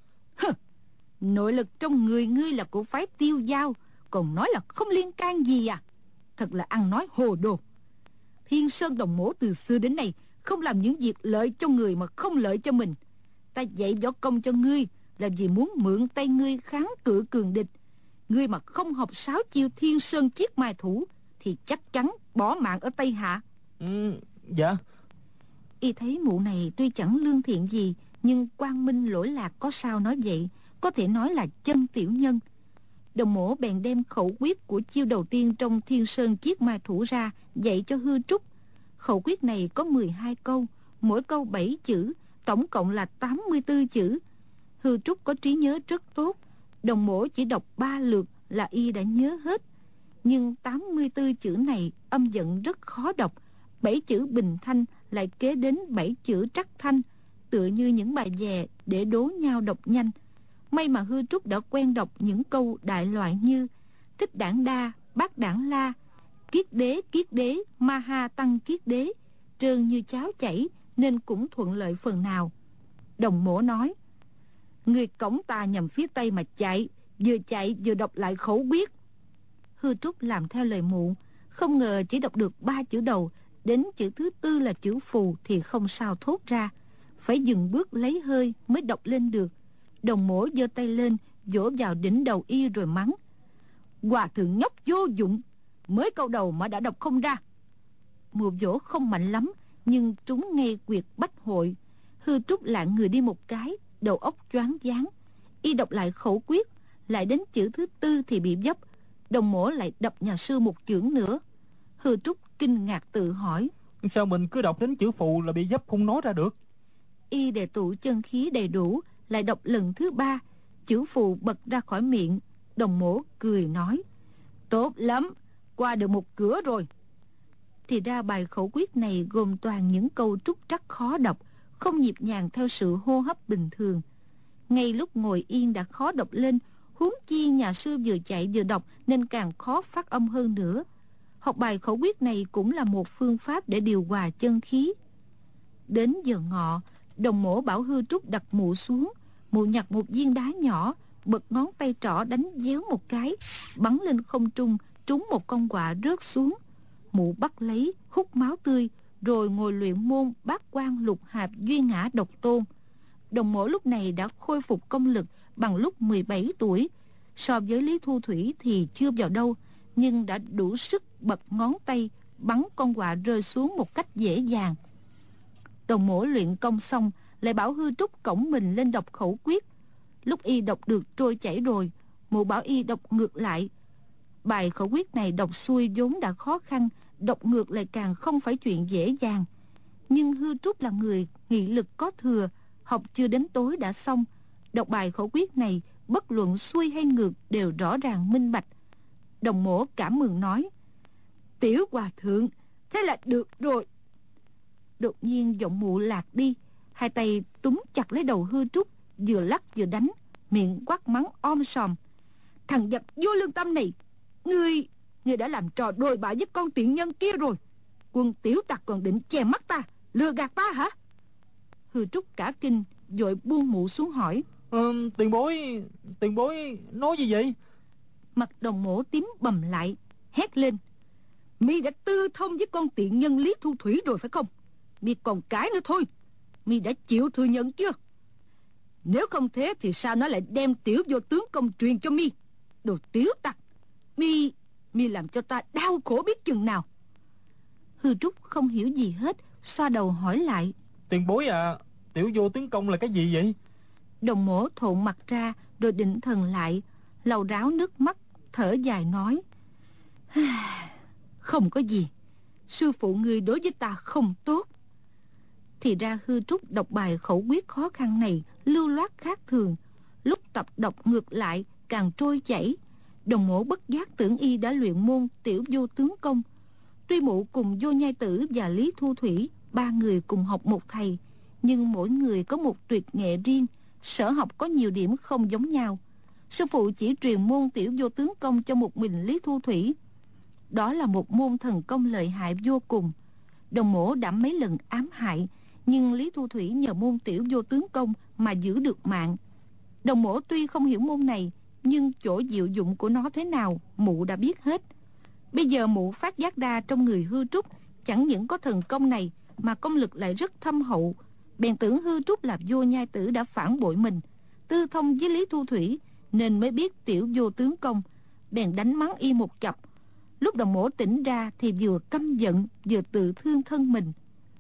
Speaker 2: Nội lực trong người ngươi là của phái Tiêu Giao, còn nói là không liên can gì à? Thật là ăn nói hồ đồ. Thiên Sơn Đồng Mổ từ xưa đến nay không làm những việc lợi cho người mà không lợi cho mình. Ta dạy võ công cho ngươi là vì muốn mượn tay ngươi kháng cự cường địch. Ngươi mà không học 6 chiêu Thiên Sơn Chiết Mai Thủ thì chắc chắn bỏ mạng ở Tây Hạ.
Speaker 3: Dạ.
Speaker 2: Y thấy mụ này tuy chẳng lương thiện gì, nhưng quang minh lỗi lạc có sao nói vậy, có thể nói là chân tiểu nhân. Đồng mổ bèn đem khẩu quyết của chiêu đầu tiên trong Thiên Sơn Chiết Mai Thủ ra dạy cho Hư Trúc. Khẩu quyết này có 12 câu, mỗi câu 7 chữ, tổng cộng là 84 chữ. Hư Trúc có trí nhớ rất tốt, đồng mổ chỉ đọc 3 lượt là y đã nhớ hết. Nhưng 84 chữ này âm vận rất khó đọc, 7 chữ bình thanh lại kế đến 7 chữ trắc thanh, tựa như những bài vè để đố nhau đọc nhanh. May mà Hư Trúc đã quen đọc những câu đại loại như Thích Đản Đa, Bát Đản La, Kiết đế, Ma Ha Tăng Kiết đế, trơn như cháo chảy, nên cũng thuận lợi phần nào. Đồng mổ nói: Người cổng ta nhằm phía tây mà chạy vừa đọc lại khẩu quyết. Hư Trúc làm theo lời mụ, không ngờ chỉ đọc được 3 chữ đầu, đến chữ thứ tư là chữ phù thì không sao thốt ra, phải dừng bước lấy hơi mới đọc lên được. Đồng mổ giơ tay lên vỗ vào đỉnh đầu y rồi mắng: Hòa thượng nhóc vô dụng, mới câu đầu mà đã đọc không ra. Mùa vỗ không mạnh lắm, nhưng trúng ngay quyệt bách hội. Hư Trúc lạng người đi một cái, đầu óc choáng váng. Y đọc lại khẩu quyết, lại đến chữ thứ tư thì bị vấp. Đồng mổ lại đập nhà sư một chưởng nữa. Hư Trúc kinh ngạc tự hỏi:
Speaker 3: Sao mình cứ đọc đến chữ phù là bị vấp không nói ra được?
Speaker 2: Y đề tụ chân khí đầy đủ, lại đọc lần thứ ba, chữ phù bật ra khỏi miệng. Đồng mổ cười nói: tốt lắm, qua được một cửa rồi. Thì ra bài khẩu quyết này gồm toàn những câu trúc trắc khó đọc, không nhịp nhàng theo sự hô hấp bình thường. Ngay lúc ngồi yên đã khó đọc lên, huống chi nhà sư vừa chạy vừa đọc nên càng khó phát âm hơn nữa. Học bài khẩu quyết này cũng là một phương pháp để điều hòa chân khí. Đến giờ ngọ, đồng mổ bảo Hư Trúc đặt mụ xuống. Mụ nhặt một viên đá nhỏ, bật ngón tay trỏ đánh déo một cái, bắn lên không trung, trúng một con quạ rớt xuống. Mụ bắt lấy, hút máu tươi, rồi ngồi luyện môn bát quan lục hạp duy ngã độc tôn. Đồng mổ lúc này đã khôi phục công lực bằng lúc 17 tuổi. So với Lý Thu Thủy thì chưa vào đâu, nhưng đã đủ sức bật ngón tay, bắn con quạ rơi xuống một cách dễ dàng. Đồng mổ luyện công xong, lại bảo Hư Trúc cõng mình lên đọc khẩu quyết. Lúc y đọc được trôi chảy rồi, mụ bảo y đọc ngược lại. Bài khẩu quyết này đọc xuôi vốn đã khó khăn, đọc ngược lại càng không phải chuyện dễ dàng. Nhưng Hư Trúc là người nghị lực có thừa, học chưa đến tối đã xong. Đọc bài khẩu quyết này, bất luận xuôi hay ngược đều rõ ràng minh bạch. Đồng mổ cảm mừng nói: tiểu hòa thượng, thế là được rồi. Đột nhiên giọng mụ lạc đi, hai tay túm chặt lấy đầu Hư Trúc, vừa lắc vừa đánh, miệng quát mắng om sòm: thằng vật vô lương tâm này, ngươi đã làm trò đồi bại với con tiện nhân kia rồi. Quân tiểu tặc còn định che mắt ta, lừa gạt ta hả? Hư Trúc cả kinh, vội buông mụ xuống hỏi:
Speaker 3: Tiền bối nói gì vậy?
Speaker 2: Mặt đồng mổ tím bầm lại, hét lên: mi đã tư thông với con tiện nhân Lý Thu Thủy rồi phải không? Mi còn cãi nữa thôi. Mi đã chịu thừa nhận chưa? Nếu không thế thì sao nó lại đem tiểu vô tướng công truyền cho mi? Đồ tiểu tặc, mi làm cho ta đau khổ biết chừng nào. Hư Trúc không hiểu gì hết, xoa đầu hỏi lại:
Speaker 3: Tiền bối à, tiểu vô tướng công là cái gì vậy?
Speaker 2: Đồng mổ thộn mặt ra, rồi định thần lại, lầu ráo nước mắt, thở dài nói: không có gì, sư phụ ngươi đối với ta không tốt. Thì ra Hư Trúc đọc bài khẩu quyết khó khăn này lưu loát khác thường, lúc tập đọc ngược lại càng trôi chảy. Đồng mổ bất giác tưởng y đã luyện môn tiểu vô tướng công. Tuy mụ cùng Vô Nhai Tử và Lý Thu Thủy, ba người cùng học một thầy, nhưng mỗi người có một tuyệt nghệ riêng, sở học có nhiều điểm không giống nhau. Sư phụ chỉ truyền môn tiểu vô tướng công cho một mình Lý Thu Thủy. Đó là một môn thần công lợi hại vô cùng. Đồng mổ đã mấy lần ám hại, nhưng Lý Thu Thủy nhờ môn tiểu vô tướng công mà giữ được mạng. Đồng mổ tuy không hiểu môn này, nhưng chỗ diệu dụng của nó thế nào mụ đã biết hết. Bây giờ mụ phát giác ra trong người Hư Trúc chẳng những có thần công này mà công lực lại rất thâm hậu. Bèn tưởng Hư Trúc là Vô Nhai Tử đã phản bội mình, tư thông với Lý Thu Thủy, nên mới biết tiểu vô tướng công. Bèn đánh mắng y một chập. Lúc đồng mổ tỉnh ra thì vừa căm giận vừa tự thương thân mình.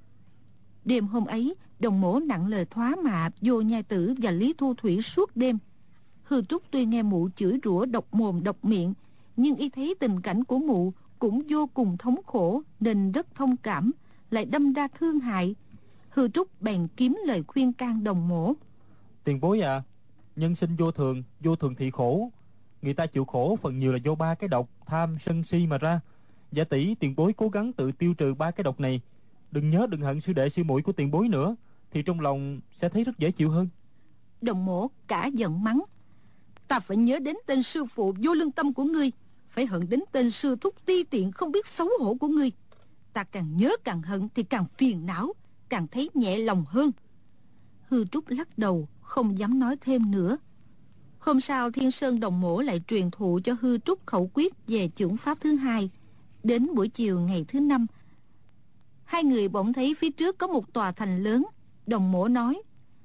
Speaker 2: Đêm hôm ấy, đồng mổ nặng lời thóa mạ Vô Nhai Tử và Lý Thu Thủy suốt đêm. Hư Trúc tuy nghe mụ chửi rủa độc mồm độc miệng, nhưng y thấy tình cảnh của mụ cũng vô cùng thống khổ nên rất thông cảm, lại đâm ra thương hại. Hư Trúc bèn kiếm lời khuyên can đồng mổ:
Speaker 3: Tiền bối à, nhân sinh vô thường thì khổ. Người ta chịu khổ phần nhiều là do ba cái độc tham sân si mà ra. Giả tỷ tiền bối cố gắng tự tiêu trừ ba cái độc này, đừng hận sư đệ sư muội của tiền bối nữa, thì trong lòng sẽ thấy rất dễ chịu hơn.
Speaker 2: Đồng mổ cả giận mắng: ta phải nhớ đến tên sư phụ vô lương tâm của ngươi, phải hận đến tên sư thúc ti tiện không biết xấu hổ của ngươi. Ta càng nhớ càng hận thì càng phiền não, càng thấy nhẹ lòng hơn. Hư Trúc lắc đầu, không dám nói thêm nữa. Hôm sau Thiên Sơn đồng mổ lại truyền thụ cho Hư Trúc khẩu quyết về chưởng pháp thứ hai. Đến buổi chiều ngày thứ năm, hai người bỗng thấy phía trước có một tòa thành lớn. Đồng mổ nói: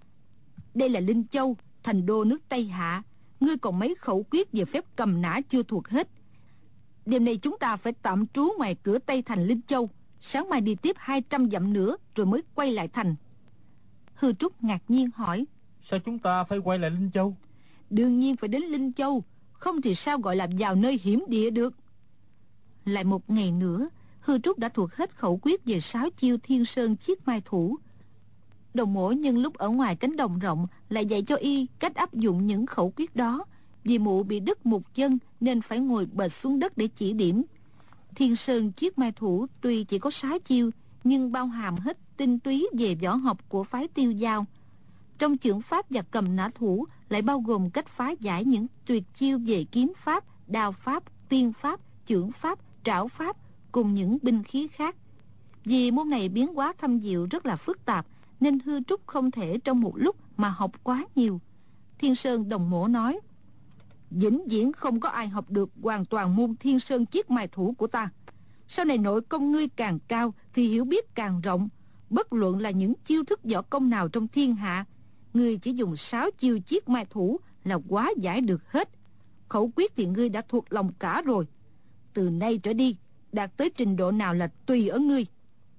Speaker 2: đây là Linh Châu, thành đô nước Tây Hạ. Ngươi còn mấy khẩu quyết về phép cầm nã chưa thuộc hết. Đêm nay chúng ta phải tạm trú ngoài cửa Tây thành Linh Châu, sáng mai đi tiếp 200 dặm nữa rồi mới quay lại thành. Hư Trúc ngạc nhiên hỏi:
Speaker 3: Sao chúng ta phải quay lại Linh Châu?
Speaker 2: Đương nhiên phải đến Linh Châu, không thì sao gọi là vào nơi hiểm địa được. Lại một ngày nữa, Hư Trúc đã thuộc hết khẩu quyết về 6 chiêu Thiên Sơn Chiết Mai Thủ. Đồng mổ nhân lúc ở ngoài cánh đồng rộng lại dạy cho y cách áp dụng những khẩu quyết đó. Vì mụ bị đứt một chân nên phải ngồi bệt xuống đất để chỉ điểm. Thiên Sơn Chiết Mai Thủ tuy chỉ có 6 chiêu nhưng bao hàm hết tinh túy về võ học của phái Tiêu Dao. Trong chưởng pháp và cầm nã thủ lại bao gồm cách phá giải những tuyệt chiêu về kiếm pháp, đao pháp, tiên pháp, chưởng pháp, trảo pháp cùng những binh khí khác. Vì môn này biến hóa thâm diệu rất là phức tạp nên Hư Trúc không thể trong một lúc mà học quá nhiều. Thiên Sơn Đồng Mổ nói: vĩnh viễn không có ai học được hoàn toàn môn Thiên Sơn Chiết Mai Thủ của ta. Sau này nội công ngươi càng cao thì hiểu biết càng rộng. Bất luận là những chiêu thức võ công nào trong thiên hạ, ngươi chỉ dùng 6 chiêu Chiết Mai Thủ là hóa giải được hết. Khẩu quyết thì ngươi đã thuộc lòng cả rồi. Từ nay trở đi, đạt tới trình độ nào là tùy ở ngươi.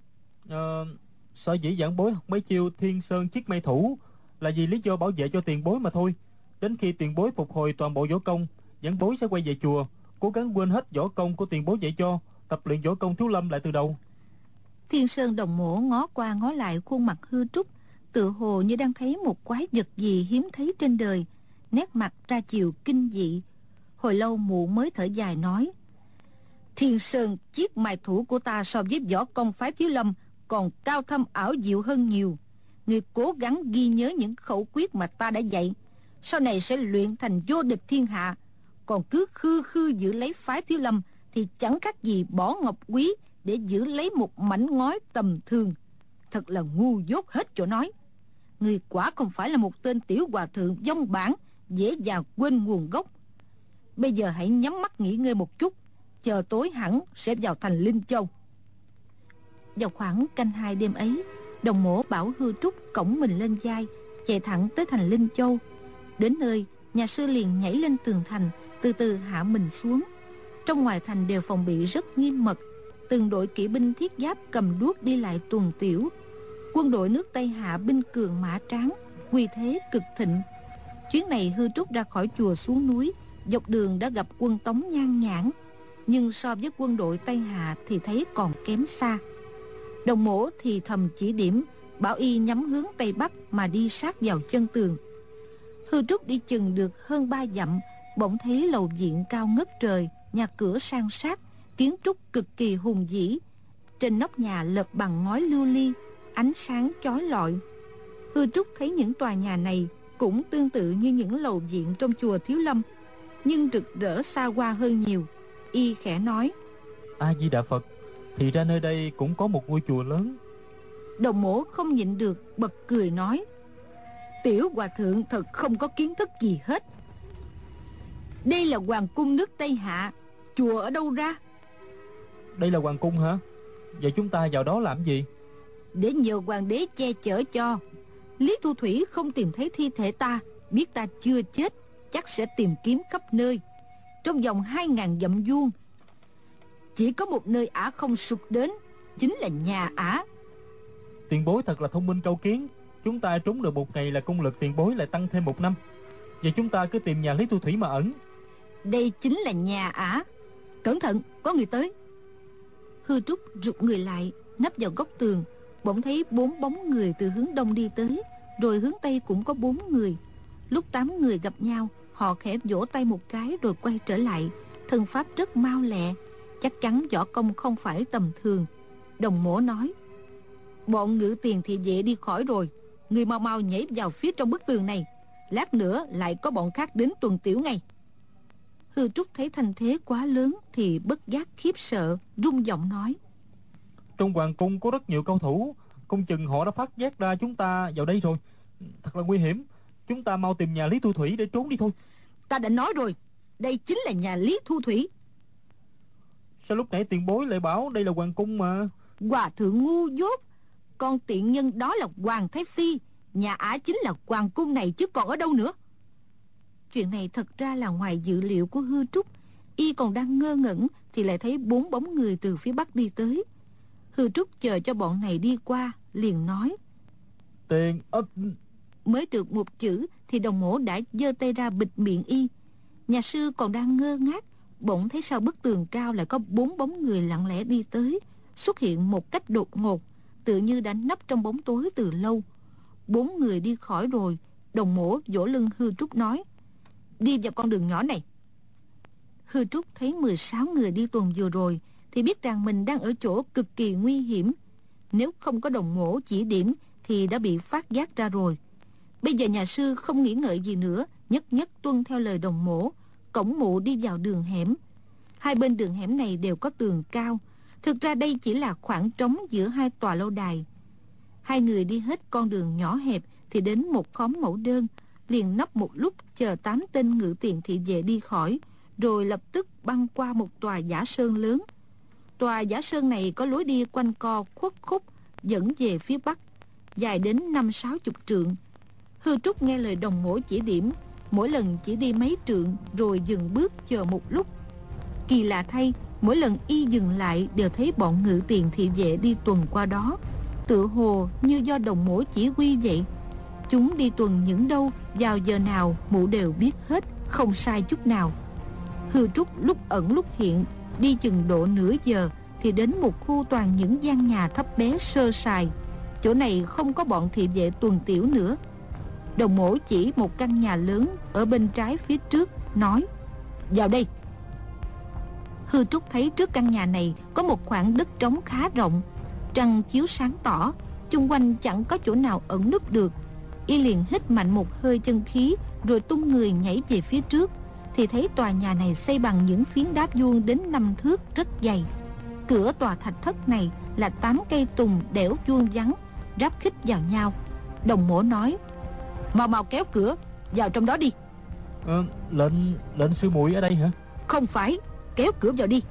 Speaker 3: Sở dĩ giảng bối học mấy chiêu Thiên Sơn Chiết Mai Thủ là vì lý do bảo vệ cho tiền bối mà thôi. Đến khi tiền bối phục hồi toàn bộ võ công, giảng bối sẽ quay về chùa, cố gắng quên hết võ công của tiền bối dạy cho, tập luyện võ công thiếu lâm lại từ đầu.
Speaker 2: Thiên Sơn Đồng Mổ ngó qua ngó lại khuôn mặt Hư Trúc, tựa hồ như đang thấy một quái vật gì hiếm thấy trên đời, nét mặt ra chiều kinh dị. Hồi lâu mụ mới thở dài nói: Thiên Sơn Chiết Mai Thủ của ta so với võ công phái Thiếu Lâm còn cao thâm ảo diệu hơn nhiều. Ngươi cố gắng ghi nhớ những khẩu quyết mà ta đã dạy, sau này sẽ luyện thành vô địch thiên hạ. Còn cứ khư khư giữ lấy phái Thiếu Lâm thì chẳng khác gì bỏ ngọc quý để giữ lấy một mảnh ngói tầm thường. Thật là ngu dốt hết chỗ nói. Ngươi quả không phải là một tên tiểu hòa thượng vong bản, dễ dàng quên nguồn gốc. Bây giờ hãy nhắm mắt nghỉ ngơi một chút, chờ tối hẳn sẽ vào thành Linh Châu. Vào khoảng canh 2 đêm ấy, Đồng Mổ bảo Hư Trúc cõng mình lên vai, chạy thẳng tới thành Linh Châu. Đến nơi, nhà sư liền nhảy lên tường thành, từ từ hạ mình xuống. Trong ngoài thành đều phòng bị rất nghiêm mật, từng đội kỵ binh thiết giáp cầm đuốc đi lại tuần tiểu. Quân đội nước Tây Hạ binh cường mã tráng, uy thế cực thịnh. Chuyến này Hư Trúc ra khỏi chùa xuống núi, dọc đường đã gặp quân Tống nhan nhản, nhưng so với quân đội Tây Hạ thì thấy còn kém xa. Đồng Mổ thì thầm chỉ điểm, bảo y nhắm hướng Tây Bắc mà đi sát vào chân tường. Hư Trúc đi chừng được hơn 3 dặm, bỗng thấy lầu viện cao ngất trời, nhà cửa san sát, kiến trúc cực kỳ hùng vĩ. Trên nóc nhà lợp bằng ngói lưu ly, ánh sáng chói lọi. Hư Trúc thấy những tòa nhà này cũng tương tự như những lầu viện trong chùa Thiếu Lâm, nhưng rực rỡ xa hoa hơn nhiều. Y khẽ nói:
Speaker 3: A Di Đà Phật, thì ra nơi đây cũng có một ngôi chùa lớn.
Speaker 2: Đồng Mổ không nhịn được bật cười nói: Tiểu hòa thượng thật không có kiến thức gì hết. Đây là hoàng cung nước Tây Hạ, chùa ở đâu ra?
Speaker 3: Đây là hoàng cung hả? Vậy chúng ta vào đó làm gì?
Speaker 2: Để nhờ hoàng đế che chở cho. Lý Thu Thủy không tìm thấy thi thể ta, biết ta chưa chết, chắc sẽ tìm kiếm khắp nơi. Trong vòng 2.000 dặm vuông, chỉ có một nơi ả không sụp đến, chính là nhà ả.
Speaker 3: Tiền bối thật là thông minh cao kiến. Chúng ta trốn được một ngày là công lực tiền bối lại tăng thêm 1 năm. Vậy chúng ta cứ tìm nhà Lý Thu Thủy mà ẩn.
Speaker 2: Đây chính là nhà ả. Cẩn thận, có người tới. Hư Trúc rụt người lại, nấp vào góc tường. Bỗng thấy 4 bóng người từ hướng đông đi tới, rồi hướng tây cũng có 4 người. Lúc 8 người gặp nhau, họ khẽ vỗ tay một cái rồi quay trở lại. Thân pháp rất mau lẹ, chắc chắn võ công không phải tầm thường. Đồng Mổ nói: Bọn Ngự Tiền thị vệ đi khỏi rồi, người mau mau nhảy vào phía trong bức tường này, lát nữa lại có bọn khác đến tuần tiểu ngay. Hư Trúc thấy thành thế quá lớn thì bất giác khiếp sợ, rung giọng nói:
Speaker 3: Trong hoàng cung có rất nhiều cao thủ, không chừng họ đã phát giác ra chúng ta vào đây rồi. Thật là nguy hiểm. Chúng ta mau tìm nhà Lý Thu Thủy để trốn đi thôi.
Speaker 2: Ta đã nói rồi, đây chính là nhà Lý Thu Thủy.
Speaker 3: Sao lúc nãy tiền bối lại bảo đây là hoàng cung mà?
Speaker 2: Hòa thượng ngu dốt, con tiện nhân đó là Hoàng Thái Phi, nhà ả chính là hoàng cung này chứ còn ở đâu nữa. Chuyện này thật ra là ngoài dự liệu của Hư Trúc. Y còn đang ngơ ngẩn thì lại thấy 4 bóng người từ phía bắc đi tới. Hư Trúc chờ cho bọn này đi qua, liền nói:
Speaker 3: Tiền
Speaker 2: Mới được một chữ thì đồng mổ đã giơ tay ra bịt miệng y. Nhà sư còn đang ngơ ngác, bỗng thấy sau bức tường cao lại có 4 bóng người lặng lẽ đi tới, xuất hiện một cách đột ngột, tự như đã nấp trong bóng tối từ lâu. 4 người đi khỏi rồi, đồng mổ vỗ lưng Hư Trúc nói: "Đi vào con đường nhỏ này." Hư Trúc thấy 16 người đi tuần vừa rồi thì biết rằng mình đang ở chỗ cực kỳ nguy hiểm. Nếu không có đồng mổ chỉ điểm thì đã bị phát giác ra rồi. Bây giờ nhà sư không nghĩ ngợi gì nữa, nhất nhất tuân theo lời đồng mổ, cõng mụ đi vào đường hẻm. Hai bên đường hẻm này đều có tường cao. Thực ra đây chỉ là khoảng trống giữa hai tòa lâu đài. Hai người đi hết con đường nhỏ hẹp thì đến một khóm mẫu đơn, liền nấp một lúc chờ 8 tên ngự tiền thị vệ đi khỏi, rồi lập tức băng qua một tòa giả sơn lớn. Tòa giả sơn này có lối đi quanh co khuất khúc dẫn về phía bắc, dài đến 50-60 trượng. Hư Trúc nghe lời đồng mổ chỉ điểm, mỗi lần chỉ đi mấy trượng rồi dừng bước chờ một lúc. Kỳ lạ thay, mỗi lần y dừng lại đều thấy bọn ngự tiền thị vệ đi tuần qua đó, tựa hồ như do đồng mổ chỉ huy vậy. Chúng đi tuần những đâu, vào giờ nào mụ đều biết hết, không sai chút nào. Hư Trúc lúc ẩn lúc hiện, đi chừng độ nửa giờ thì đến một khu toàn những gian nhà thấp bé sơ sài. Chỗ này không có bọn thị vệ tuần tiểu nữa. Đồng mổ chỉ một căn nhà lớn ở bên trái phía trước, nói: "Vào đây." Hư Trúc thấy trước căn nhà này có một khoảng đất trống khá rộng, trăng chiếu sáng tỏ, chung quanh chẳng có chỗ nào ẩn núp được. Y liền hít mạnh một hơi chân khí, rồi tung người nhảy về phía trước, thì thấy tòa nhà này xây bằng những phiến đá vuông đến 5 thước rất dày. Cửa tòa thạch thất này là 8 cây tùng đẽo vuông vắn, ráp khít vào nhau. Đồng mổ nói: "Mau mau kéo cửa vào trong đó đi."
Speaker 3: Lệnh sư muội ở đây hả?
Speaker 2: "Không phải, kéo cửa vào đi."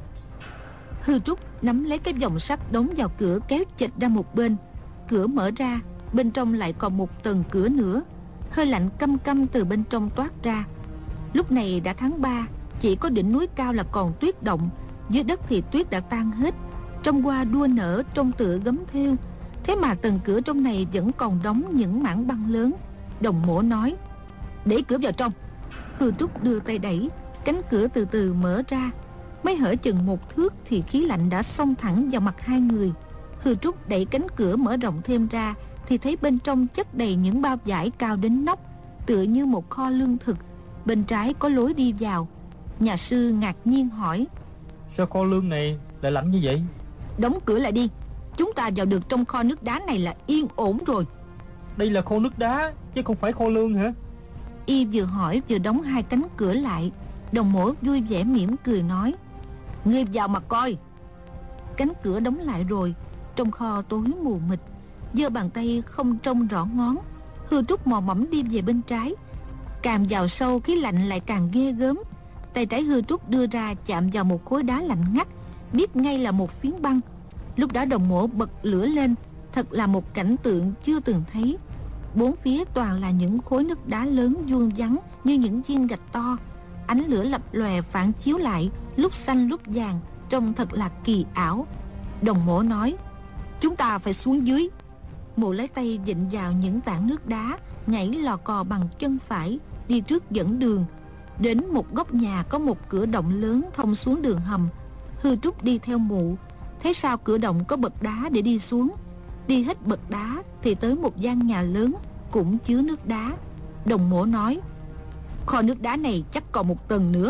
Speaker 2: Hư Trúc nắm lấy cái vòng sắt đóng vào cửa, kéo chệch ra một bên. Cửa mở ra, bên trong lại còn một tầng cửa nữa. Hơi lạnh căm căm từ bên trong toát ra. Lúc này đã tháng 3, chỉ có đỉnh núi cao là còn tuyết động, dưới đất thì tuyết đã tan hết. Trong hoa đua nở, trông tựa gấm thêu. Thế mà tầng cửa trong này vẫn còn đóng những mảng băng lớn. Đồng mổ nói: "Đẩy cửa vào trong." Hư Trúc đưa tay đẩy, cánh cửa từ từ mở ra. Mới hở chừng 1 thước thì khí lạnh đã xông thẳng vào mặt hai người. Hư Trúc đẩy cánh cửa mở rộng thêm ra thì thấy bên trong chất đầy những bao vải cao đến nóc, tựa như một kho lương thực. Bên trái có lối đi vào. Nhà sư ngạc nhiên hỏi:
Speaker 3: "Sao kho lương này lại lạnh như vậy?"
Speaker 2: "Đóng cửa lại đi. Chúng ta vào được trong kho nước đá này là yên ổn rồi."
Speaker 3: "Đây là kho nước đá chứ không phải kho lương hả?"
Speaker 2: Y vừa hỏi vừa đóng hai cánh cửa lại. Đồng mổ vui vẻ mỉm cười nói: "Ngươi vào mà coi." Cánh cửa đóng lại rồi. Trong kho tối mù mịt, giơ bàn tay không trông rõ ngón. Hư Trúc mò mẫm đi về bên trái. Càng vào sâu, khí lạnh lại càng ghê gớm. Tay trái Hư Trúc đưa ra chạm vào một khối đá lạnh ngắt, biết ngay là một phiến băng. Lúc đó đồng mổ bật lửa lên. Thật là một cảnh tượng chưa từng thấy. Bốn phía toàn là những khối nước đá lớn vuông vắn như những viên gạch to. Ánh lửa lập lòe phản chiếu lại, lúc xanh lúc vàng, trông thật là kỳ ảo. Đồng mổ nói: "Chúng ta phải xuống dưới." Mụ lấy tay vịn vào những tảng nước đá, nhảy lò cò bằng chân phải, đi trước dẫn đường. Đến một góc nhà có một cửa động lớn thông xuống đường hầm. Hư Trúc đi theo mụ, thấy sau cửa động có bậc đá để đi xuống. Đi hết bậc đá thì tới một gian nhà lớn, cũng chứa nước đá. Đồng mổ nói: "Kho nước đá này chắc còn một tầng nữa."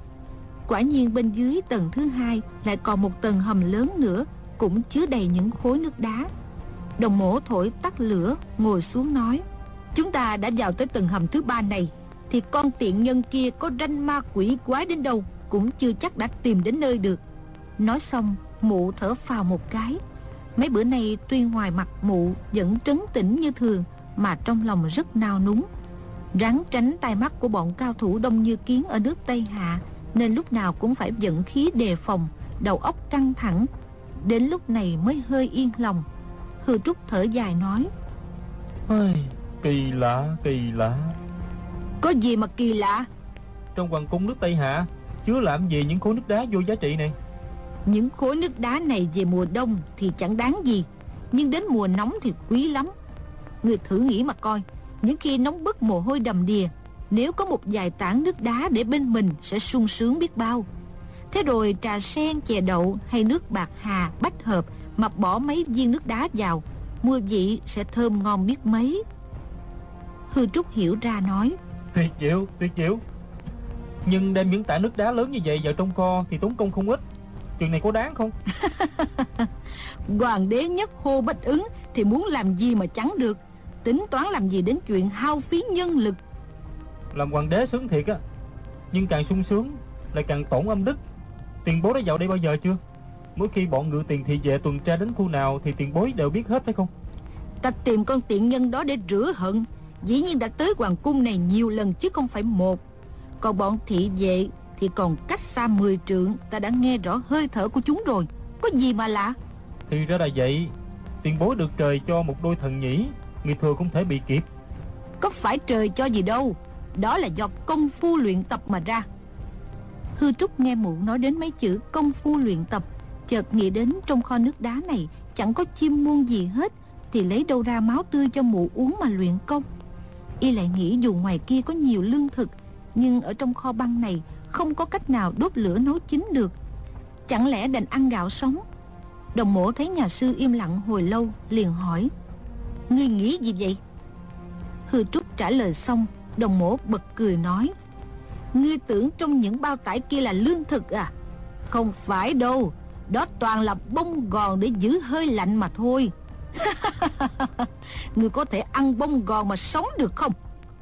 Speaker 2: Quả nhiên bên dưới tầng thứ hai lại còn một tầng hầm lớn nữa, cũng chứa đầy những khối nước đá. Đồng mổ thổi tắt lửa, ngồi xuống nói: "Chúng ta đã vào tới tầng hầm thứ 3 này, thì con tiện nhân kia có ranh ma quỷ quái đến đâu cũng chưa chắc đã tìm đến nơi được." Nói xong, mụ thở phào một cái. Mấy bữa nay tuy ngoài mặt mụ vẫn trấn tĩnh như thường, mà trong lòng rất nao núng. Ráng tránh tai mắt của bọn cao thủ đông như kiến ở nước Tây Hạ, nên lúc nào cũng phải vận khí đề phòng, đầu óc căng thẳng. Đến lúc này mới hơi yên lòng. Hư Trúc thở dài nói:
Speaker 3: Kỳ lạ, kỳ lạ."
Speaker 2: "Có gì mà kỳ lạ?"
Speaker 3: "Trong hoàng cung nước Tây Hạ chứa làm gì những khối nước đá vô giá trị này?"
Speaker 2: "Những khối nước đá này về mùa đông thì chẳng đáng gì, nhưng đến mùa nóng thì quý lắm. Người thử nghĩ mà coi, Những khi nóng bức mồ hôi đầm đìa, nếu có một vài tảng nước đá để bên mình sẽ sung sướng biết bao. Thế rồi trà sen, chè đậu hay nước bạc hà, bách hợp mà bỏ mấy viên nước đá vào, mùi vị sẽ thơm ngon biết mấy. Hư Trúc hiểu ra nói:
Speaker 3: Tuyệt diệu, tuyệt diệu. Nhưng đem những tảng nước đá lớn như vậy vào trong kho thì tốn công không ít. Chuyện này có đáng không?
Speaker 2: Hoàng đế nhất hô bách ứng thì muốn làm gì mà chẳng được. Tính toán làm gì đến chuyện hao phí nhân lực.
Speaker 3: Làm hoàng đế sướng thiệt á, nhưng càng sung sướng lại càng tổn âm đức. Tiền bối đã vào đây bao giờ chưa? Mỗi khi bọn ngự tiền thị vệ tuần tra đến khu nào thì tiền bối đều biết hết phải không?
Speaker 2: Ta tìm con tiện nhân đó để rửa hận, dĩ nhiên đã tới hoàng cung này nhiều lần chứ không phải một. Còn bọn thị vệ thì còn cách xa 10 trượng, ta đã nghe rõ hơi thở của chúng rồi. Có gì mà lạ?
Speaker 3: Thì ra là vậy. Tiền bối được trời cho một đôi thần nhĩ, người thừa không thể bị kịp.
Speaker 2: Có phải trời cho gì đâu, đó là do công phu luyện tập mà ra. Hư Trúc nghe mụ nói đến mấy chữ công phu luyện tập, chợt nghĩ đến trong kho nước đá này chẳng có chim muôn gì hết, thì lấy đâu ra máu tươi cho mụ uống mà luyện công. Y lại nghĩ dù ngoài kia có nhiều lương thực, nhưng ở trong kho băng này không có cách nào đốt lửa nấu chín được. Chẳng lẽ đành ăn gạo sống? Đồng mổ thấy nhà sư im lặng hồi lâu, liền hỏi: Ngươi nghĩ gì vậy? Hư Trúc trả lời xong, đồng mổ bật cười nói: Ngươi tưởng trong những bao tải kia là lương thực à? Không phải đâu, đó toàn là bông gòn để giữ hơi lạnh mà thôi. Ngươi có thể ăn bông gòn mà sống được không?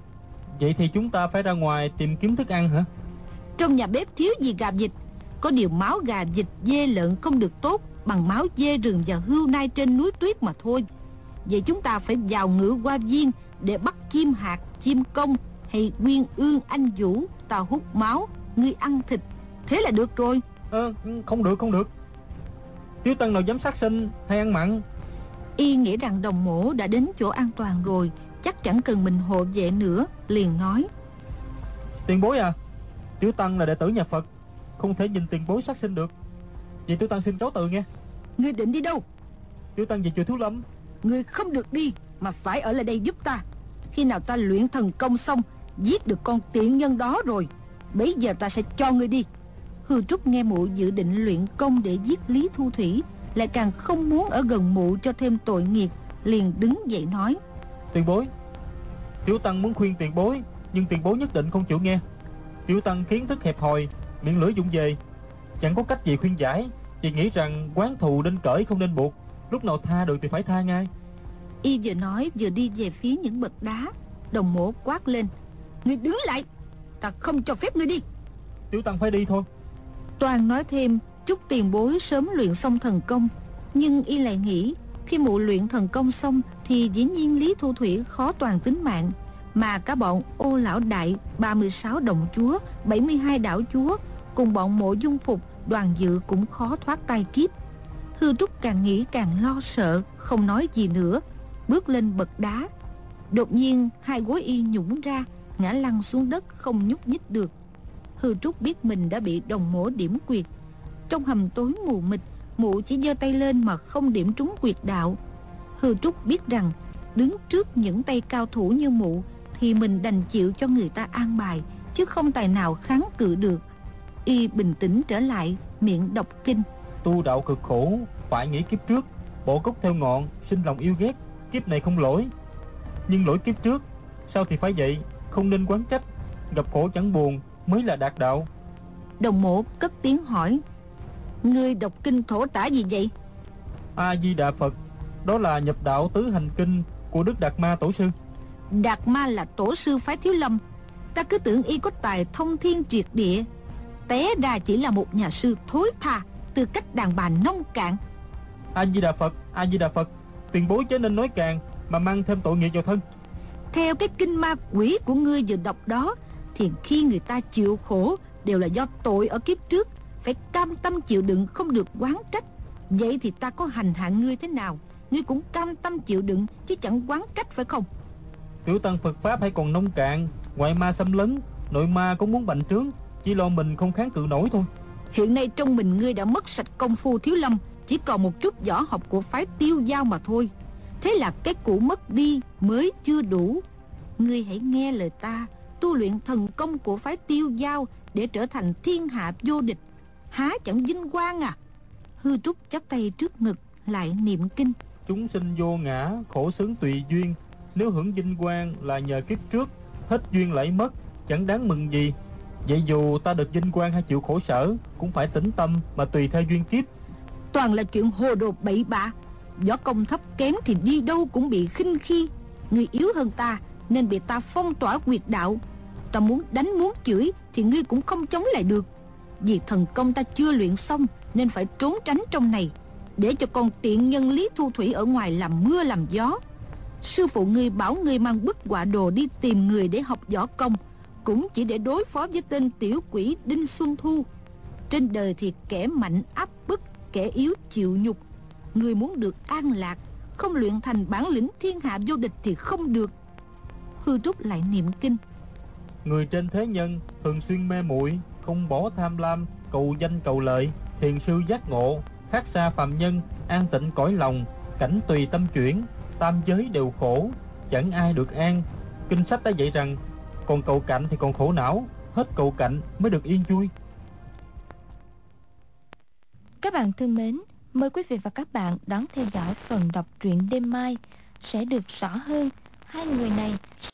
Speaker 3: Vậy thì chúng ta phải ra ngoài tìm kiếm thức ăn hả?
Speaker 2: Trong nhà bếp thiếu gì gà vịt, có điều máu gà vịt dê lợn không được tốt bằng máu dê rừng và hươu nai trên núi tuyết mà thôi. Vậy chúng ta phải vào Ngự Hoa Viên để bắt chim hạt, chim công hay nguyên ương anh vũ. Ta hút máu, ngươi ăn thịt, thế là được rồi.
Speaker 3: Không được, không được. Tiểu tăng nào dám sát sinh hay ăn mặn.
Speaker 2: Y nghĩ rằng đồng mổ đã đến chỗ an toàn rồi, chắc chẳng cần mình hộ vệ nữa, liền nói:
Speaker 3: Tiền bối à, tiểu tăng là đệ tử nhà Phật, không thể nhìn tiền bối sát sinh được. Vậy tiểu tăng xin cáo từ nghe.
Speaker 2: Ngươi định đi đâu?
Speaker 3: Tiểu tăng về chùa Thiếu Lâm.
Speaker 2: Ngươi không được đi, mà phải ở lại đây giúp ta. Khi nào ta luyện thần công xong, giết được con tiện nhân đó rồi, bấy giờ ta sẽ cho ngươi đi. Hư Trúc nghe mụ dự định luyện công để giết Lý Thu Thủy, lại càng không muốn ở gần mụ cho thêm tội nghiệp, liền đứng dậy nói:
Speaker 3: Tiền bối, tiểu tăng muốn khuyên tiền bối, nhưng tiền bối nhất định không chịu nghe. Tiểu tăng kiến thức hẹp hòi, miệng lưỡi vụng về, chẳng có cách gì khuyên giải. Chỉ nghĩ rằng quán thù nên cởi không nên buộc, lúc nào tha được thì phải tha ngay.
Speaker 2: Y vừa nói vừa đi về phía những bậc đá. Đồng mổ quát lên: Ngươi đứng lại, ta không cho phép ngươi đi.
Speaker 3: Tiểu tăng phải đi thôi.
Speaker 2: Toàn nói thêm chúc tiền bối sớm luyện xong thần công, nhưng y lại nghĩ khi mụ luyện thần công xong thì dĩ nhiên Lý Thu Thủy khó toàn tính mạng, mà cả bọn Ô Lão Đại, 36 đồng chúa, 72 đảo chúa cùng bọn Mộ Dung Phục, Đoàn Dự cũng khó thoát tay kiếp. Hư Trúc càng nghĩ càng lo sợ, không nói gì nữa, bước lên bậc đá. Đột nhiên hai gối y nhũn ra, ngã lăn xuống đất không nhúc nhích được. Hư Trúc biết mình đã bị đồng mổ điểm quyệt. Trong hầm tối mù mịt, mụ chỉ giơ tay lên mà không điểm trúng quyệt đạo. Hư Trúc biết rằng đứng trước những tay cao thủ như mụ thì mình đành chịu cho người ta an bài, chứ không tài nào kháng cự được. Y bình tĩnh trở lại, miệng đọc kinh:
Speaker 3: Tu đạo cực khổ, phải nghĩ kiếp trước, bổ cốc theo ngọn, sinh lòng yêu ghét. Kiếp này không lỗi, nhưng lỗi kiếp trước, sao thì phải vậy, không nên quán trách. Gặp khổ chẳng buồn mới là đạt đạo.
Speaker 2: Đồng mộ cất tiếng hỏi: Ngươi đọc kinh thổ tả gì vậy?
Speaker 3: A Di Đà Phật, đó là nhập đạo tứ hành kinh của Đức Đạt Ma tổ sư.
Speaker 2: Đạt Ma là tổ sư phái Thiếu Lâm, ta cứ tưởng y có tài thông thiên triệt địa, té ra chỉ là một nhà sư thối tha, tư cách đàn bà nông cạn.
Speaker 3: A Di Đà Phật, A Di Đà Phật, tiền bối chớ nên nói càng mà mang thêm tội nghiệp vào thân.
Speaker 2: Theo cái kinh ma quỷ của ngươi vừa đọc đó, thì khi người ta chịu khổ đều là do tội ở kiếp trước, phải cam tâm chịu đựng, không được oán trách. Vậy thì ta có hành hạ ngươi thế nào, ngươi cũng cam tâm chịu đựng, chứ chẳng oán trách, phải không?
Speaker 3: Tiểu tăng Phật pháp hay còn nông cạn, ngoại ma xâm lấn, nội ma cũng muốn bành trướng, chỉ lo mình không kháng cự nổi thôi.
Speaker 2: Hiện nay trong mình ngươi đã mất sạch công phu Thiếu Lâm, chỉ còn một chút võ học của phái Tiêu Dao mà thôi. Thế là cái cũ mất đi mới chưa đủ. Ngươi hãy nghe lời ta, tu luyện thần công của phái Tiêu Dao để trở thành thiên hạ vô địch, há chẳng vinh quang à? Hư Trúc chắp tay trước ngực lại niệm kinh.
Speaker 3: Chúng sinh vô ngã, khổ xướng tùy duyên. Nếu hưởng vinh quang là nhờ kiếp trước, hết duyên lại mất, chẳng đáng mừng gì. Vậy dù ta được vinh quang hay chịu khổ sở, cũng phải tĩnh tâm mà tùy theo duyên kiếp.
Speaker 2: Toàn là chuyện hồ đồ bậy bạ. Võ công thấp kém thì đi đâu cũng bị khinh khi. Ngươi yếu hơn ta nên bị ta phong tỏa quyệt đạo. Ta muốn đánh muốn chửi thì ngươi cũng không chống lại được. Vì thần công ta chưa luyện xong nên phải trốn tránh trong này, để cho con tiện nhân Lý Thu Thủy ở ngoài làm mưa làm gió. Sư phụ ngươi bảo ngươi mang bức họa đồ đi tìm người để học võ công, cũng chỉ để đối phó với tên tiểu quỷ Đinh Xuân Thu. Trên đời thì kẻ mạnh áp bức, kẻ yếu chịu nhục. Ngươi muốn được an lạc, không luyện thành bản lĩnh thiên hạ vô địch thì không được. Hư Trúc lại niệm kinh.
Speaker 3: Người trên thế nhân thường xuyên mê muội, không bỏ tham lam, cầu danh cầu lợi, thiền sư giác ngộ, khác xa phàm nhân, an tịnh cõi lòng, cảnh tùy tâm chuyển, tam giới đều khổ, chẳng ai được an. Kinh sách đã dạy rằng, còn cầu cạnh thì còn khổ não, hết cầu cạnh mới được yên vui.
Speaker 4: Các bạn thân mến, mời quý vị và các bạn đón theo dõi phần đọc truyện đêm mai. Sẽ được rõ hơn hai người này